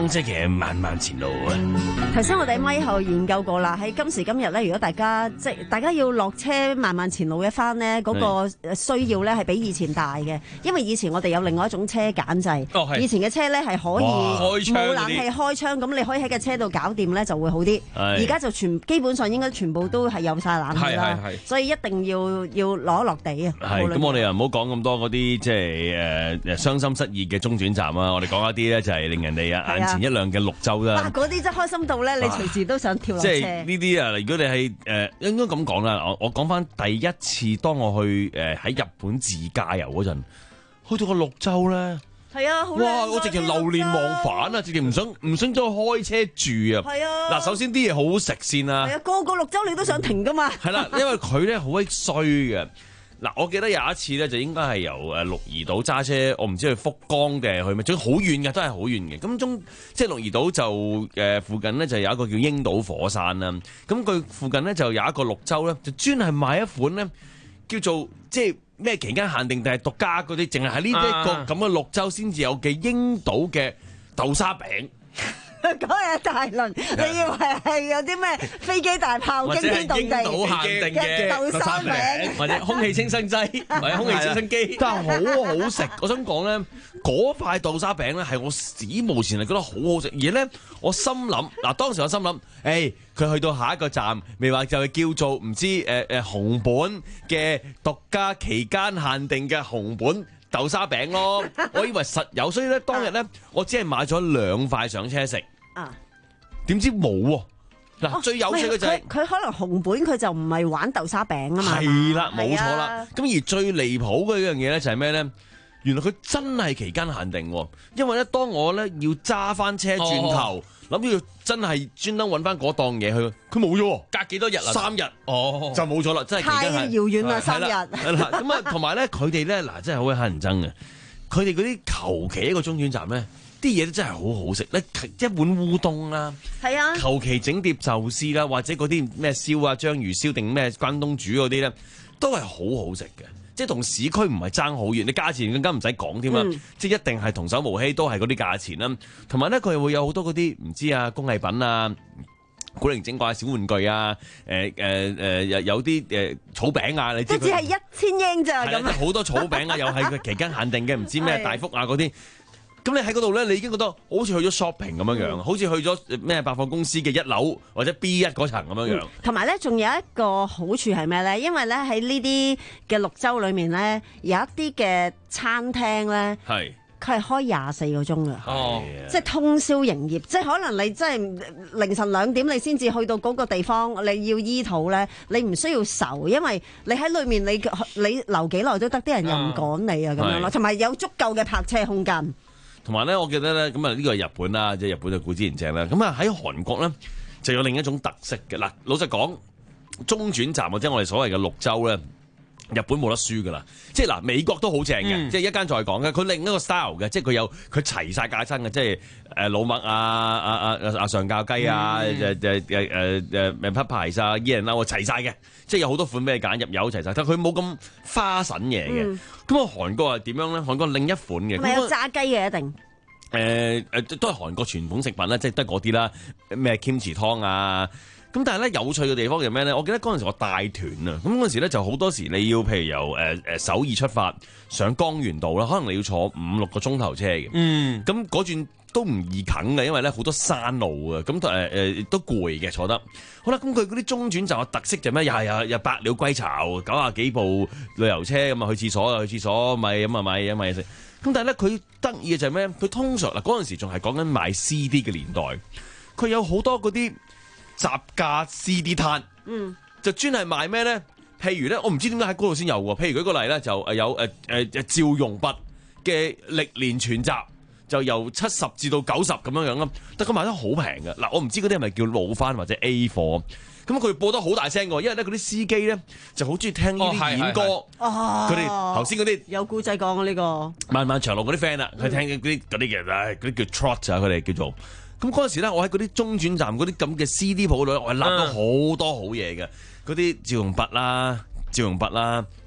生車其實漫漫前路啊！ 頭先我哋喺咪後研究過啦，喺今時今日咧，如果大家即係大家要落車漫漫前路一番呢，嗰、那個需要咧係比以前大嘅，因為以前我哋有另外一種車揀制，哦、以前嘅車咧係可以冇冷氣開窗，咁你可以喺個車度搞掂咧就會好啲。而家就全基本上應該全部都係有晒冷氣啦，所以一定要要攞落地啊！ 係咁，我哋又唔好講咁多嗰啲即係誒誒傷心失意嘅中轉站啊！我哋講一啲咧就係令人哋啊眼前一亮嘅綠洲啦。嗱， 嗰啲真係開心到咧，你隨時都想跳落車。 即係呢啲啊！如果你係誒、呃、應該咁講啦，我我講翻第一次當我去誒喺、呃、日本自駕遊嗰陣，去到個綠洲咧。 係啊， 哇！我直情流連忘返啊，直情唔想唔想再開車住啊。係啊，嗱，首先啲嘢好好食先啦。 係啊，個個綠洲你都想停噶嘛。 係啦，因為佢咧好鬼衰嘅。嗱，我記得有一次咧，就應該係由誒鹿兒島揸車，我唔知去福岡定係去咩，總之好遠嘅，都係好遠嘅。咁中即係鹿兒島就誒、呃、附近咧就有一個叫櫻島火山啦。咁佢附近咧就有一個綠洲咧，就專係賣一款咧叫做即係。咩期間限定定係獨家嗰啲，淨係喺呢一個咁嘅綠洲先至有嘅櫻島嘅豆沙餅。 講嘢大輪，你以為係有啲咩飛機大炮驚天動地限定嘅豆沙餅， 或者空氣清新劑，或者空氣清新機，但係好好食。我想講咧，嗰塊豆沙餅咧係我史無前例覺得好好食，而咧我心諗嗱，當時我心諗，誒、欸、佢去到下一個站，未話就係叫做唔知誒誒、呃、紅本嘅獨家期間限定嘅紅本豆沙餅咯，我以為實有，所以咧當日咧我只係買咗兩塊上車食。啊！點知冇喎？嗱，最有趣嘅就係、是、 佢可能紅本佢就唔係玩豆沙餅啊嘛。 係啦，冇錯啦。咁、啊、而最離譜嘅一樣嘢咧就係咩咧？原來佢真係期間限定喎。因為咧，當我咧要揸翻車轉頭，諗住、哦、真係專登揾翻嗰檔嘢去，佢冇咗。隔幾多日啊？三日哦，就冇咗啦。真係期間太遙遠啦，三日。 係啦，咁啊，同埋咧，佢哋咧嗱，真係好乞人憎嘅。佢哋嗰啲求其一個中轉站咧。啲嘢都真係好好食咧，一碗烏冬啦，係啊，求其整碟壽司啦，或者嗰啲咩燒啊、章魚燒定咩關東煮嗰啲咧，都係好好食嘅。即係同市區唔係爭好遠，你價錢更加唔使講添啦。嗯、即係一定係童叟無欺，都係嗰啲價錢啦。同埋咧，佢會有好多嗰啲唔知啊工藝品啊、古靈精怪小玩具啊、誒誒誒有有啲誒草餅啊，你知都只係一千英咋咁啊！ 好多草餅啊，又係佢期間限定嘅，唔知咩大福啊嗰啲。咁你喺嗰度咧，你已經覺得好似去咗 shopping 咁樣樣，嗯、好似去咗咩百貨公司嘅一樓或者 B 一嗰層咁樣樣。 同埋咧，仲有一個好處係咩咧？因為咧喺呢啲嘅綠洲裏面咧，有一啲嘅餐廳咧，係佢係開廿四個鐘㗎，哦，即係通宵營業。即係可能你真係凌晨兩點你先至去到嗰個地方，你要醫肚咧，你唔需要愁，因為你喺裏面你你留幾耐都得，啲人又唔趕你啊咁樣咯。同埋有足夠嘅泊車空間。 同埋咧，我記得咧，咁啊呢個係日本啦，即係日本就古之然正啦。咁啊喺韓國咧就有另一種特色嘅。嗱，老實講，中轉站或者我哋所謂嘅綠洲咧，日本冇得輸噶啦。即係嗱，美國都好正嘅，嗯、即係一間再講嘅，佢另一個 style 嘅，即係佢有佢齊晒架撐嘅，即係誒老麥啊、啊啊啊上教雞啊、誒誒誒誒誒名牌牌啊、伊人褸齊晒嘅，即係有好多款俾你揀，入油齊晒，但佢冇咁花神嘢嘅。嗯咁啊，韓國係點樣咧？韓國另一款嘅， 咪有炸雞嘅一定。 誒誒、呃，都係韓國傳統食品啦，即係得嗰啲啦，咩 kimchi 湯啊。咁但係咧有趣嘅地方係咩咧？我記得嗰陣時我帶團啊，咁嗰陣時咧就好多時你要譬如由誒誒首爾出發上江原道啦，可能你要坐五六個鐘頭車嘅。嗯，咁嗰轉都唔易啃嘅，因為咧好多山路啊，咁誒誒都攰嘅坐得。好啦，咁佢嗰啲中轉站嘅特色就咩？又係又又百鳥歸巢，九廿幾部旅遊車咁啊，去廁所啊，去廁所咪咁啊買嘢買嘢食。咁但係咧佢得意嘅就係咩？佢通常嗱嗰陣時仲係講緊賣 C D 嘅年代，佢有好多嗰啲雜價 C D 攤，嗯，就專係賣咩咧？譬如咧，我唔知點解喺嗰度先有喎。譬如舉個例咧，就誒有誒誒誒趙容弼嘅歷年全集。就由七十至到九十咁樣樣啦，但佢賣得好平嘅。嗱，我唔知嗰啲係咪叫老番或者 A 貨，咁佢播得好大聲嘅，因為咧嗰啲司機咧就好中意聽呢啲演歌，佢哋頭先嗰啲有故仔講啊呢個漫漫長路嗰啲 friend 啊，佢聽嗰啲嗰啲嘅，唉嗰啲叫 trot 啊，佢哋叫做。咁嗰陣時咧，我喺嗰啲中轉站嗰啲咁嘅 C D 鋪度，我係揦到好多好嘢嘅，嗰啲趙容弼啦、趙容弼啦。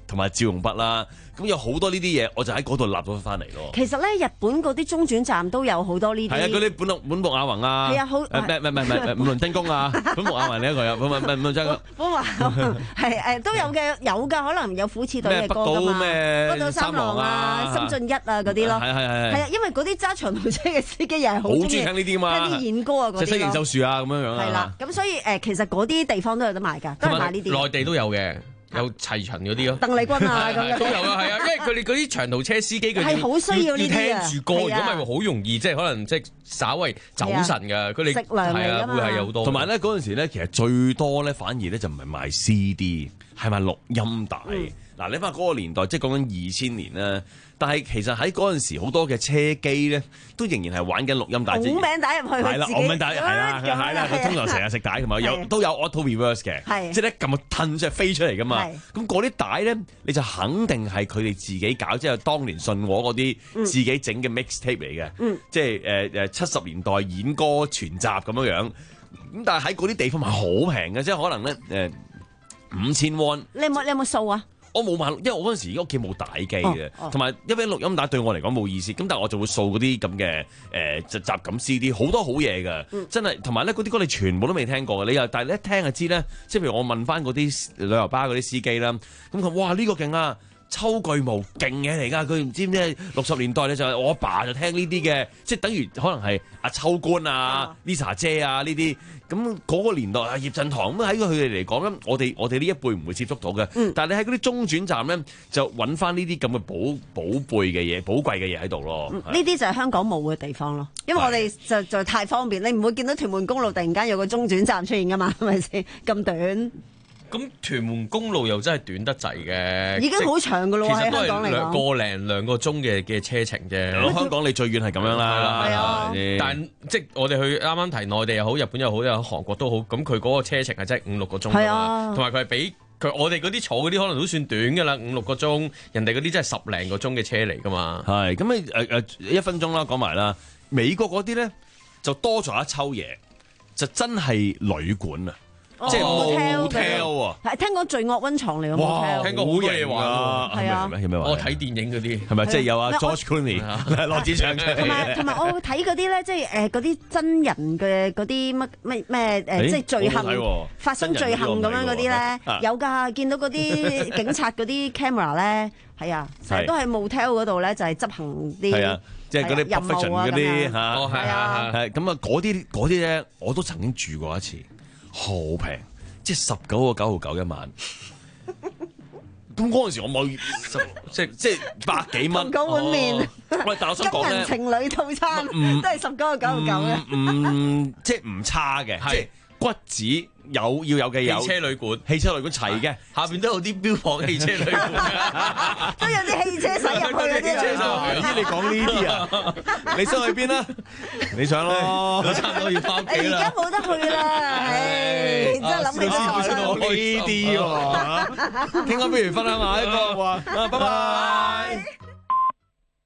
同埋照用筆啦。咁有好多呢啲嘢，我就喺嗰度立咗翻嚟咯。 其實咧，日本嗰啲中轉站都有好多呢啲。 係啊，嗰啲本木本木亞宏啊， 係啊，好誒咩咩咩咩五輪丁公啊，本木亞宏呢一個有，唔係唔係唔係真嘅。 本木亞宏係誒都有嘅，有㗎，可能有虎刺隊嘅歌㗎嘛。 咩北島三郎啊、深進一啊嗰啲咯。 係係係。 係啊，因為嗰啲揸長途車嘅司機又係好中意聽呢啲嘛， 聽啲演歌啊嗰啲咯。 即係西營秀樹啊咁樣樣啊。 係啦，咁所以誒，其實嗰啲地方都有得賣㗎，都係賣呢啲。 內地都有嘅。有齊秦嗰啲咯， 鄧麗君啊咁樣都有啊，係啊，因為佢哋嗰啲長途車司機佢係好需要呢啲要聽住歌，如果唔係好容易即係可能即係稍為走神㗎。佢哋食糧嚟㗎嘛， 會係有好多。同埋咧嗰陣時咧，其實最多咧反而咧就唔係賣 C D， 係賣錄音帶。嗱、嗯，你翻嗰個年代，即係講緊二千年啦。但係其實喺嗰陣時，好多嘅車機咧，都仍然係玩緊錄音帶。 攞名帶入去， 係啦，攞名帶係啦，係啦，佢通常成日食帶同埋有都有 auto reverse 嘅，即係咧撳個褪即係飛出嚟噶嘛。咁嗰啲帶咧，你就肯定係佢哋自己搞，即係當年信和嗰啲自己整嘅 mixtape 嚟嘅，嗯、即係誒誒七十年代演歌全集咁樣樣。咁但係喺嗰啲地方係好平嘅，即係可能咧誒五千 won。 你有冇你有冇數啊？ 我冇買，因為我嗰陣時屋企冇帶機嘅，同埋一邊錄音帶對我嚟講冇意思。咁但係我就會掃嗰啲咁嘅誒集集錦 C D， 好多好嘢㗎，嗯、真係。同埋咧嗰啲歌你全部都未聽過嘅，你又但係你一聽就知咧。即係譬如我問翻嗰啲旅遊巴嗰啲司機啦，咁佢哇呢個勁啊！秋巨無勁嘢嚟㗎，佢唔知咩六十年代咧就係我阿爸就聽呢啲嘅，即係等於可能係阿秋官啊、Lisa 姐啊呢啲，咁嗰個年代啊葉振棠咁喺佢哋嚟講咧，我哋我哋呢一輩唔會接觸到嘅，嗯、但係你喺嗰啲中轉站咧就揾翻呢啲咁嘅寶寶貝嘅嘢、寶貴嘅嘢喺度咯。 呢啲、嗯、就係香港冇嘅地方咯，因為我哋就就太方便，你唔會見到屯門公路突然間有個中轉站出現㗎嘛，係咪先咁短？ 咁屯門公路又真係短得滯嘅， 已經好長㗎咯喎，喺香港嚟講， 其實都係兩個零兩個鐘嘅嘅車程啫。 香港你最遠係咁樣啦， 係啊。 但即係我哋去啱啱提內地又好，日本又好，又韓國都好，咁佢嗰個車程係真係五六個鐘㗎嘛。同埋佢係比佢我哋嗰啲坐嗰啲可能都算短㗎啦，五六個鐘，人哋嗰啲真係十零個鐘嘅車嚟㗎嘛。係咁你誒誒一分鐘啦，講埋啦。美國嗰啲咧就多咗一抽嘢，就真係旅館啊！即係 motel 啊！ 係聽講罪惡溫床嚟㗎 motel， 聽講好多嘢玩喎。 係啊， 有咩玩？ 我睇電影嗰啲係咪？即係有啊 George Clooney、羅志祥同埋同埋我睇嗰啲咧，即係誒嗰啲真人嘅嗰啲乜咩咩誒，即係罪行發生罪行咁樣嗰啲咧，有㗎。見到嗰啲警察嗰啲 camera 咧，係啊，成日都喺 motel 嗰度咧，就係執行啲即係嗰啲 profession 嗰啲嚇。 係啊， 係咁啊！嗰啲嗰啲咧，我都曾經住過一次。好平，即係十九個九毫九一晚。咁嗰陣時我冇，即係即係百幾蚊。 九碗麵。 喂，但我想講咧， 金銀情侶套餐都係十九個九毫九嘅。 唔即係唔差嘅，即係骨子有要有嘅有。 汽車旅館， 汽車旅館齊嘅， 下邊都有啲標榜汽車旅館， 都有啲汽車駛入去嗰啲。 咦？你講呢啲啊？你想去邊啊？你想咯， 我差唔多要翻屋企啦。 而家冇得去啦，唉，真係諗起講呢啲喎。傾下不如分享下一個話，拜拜。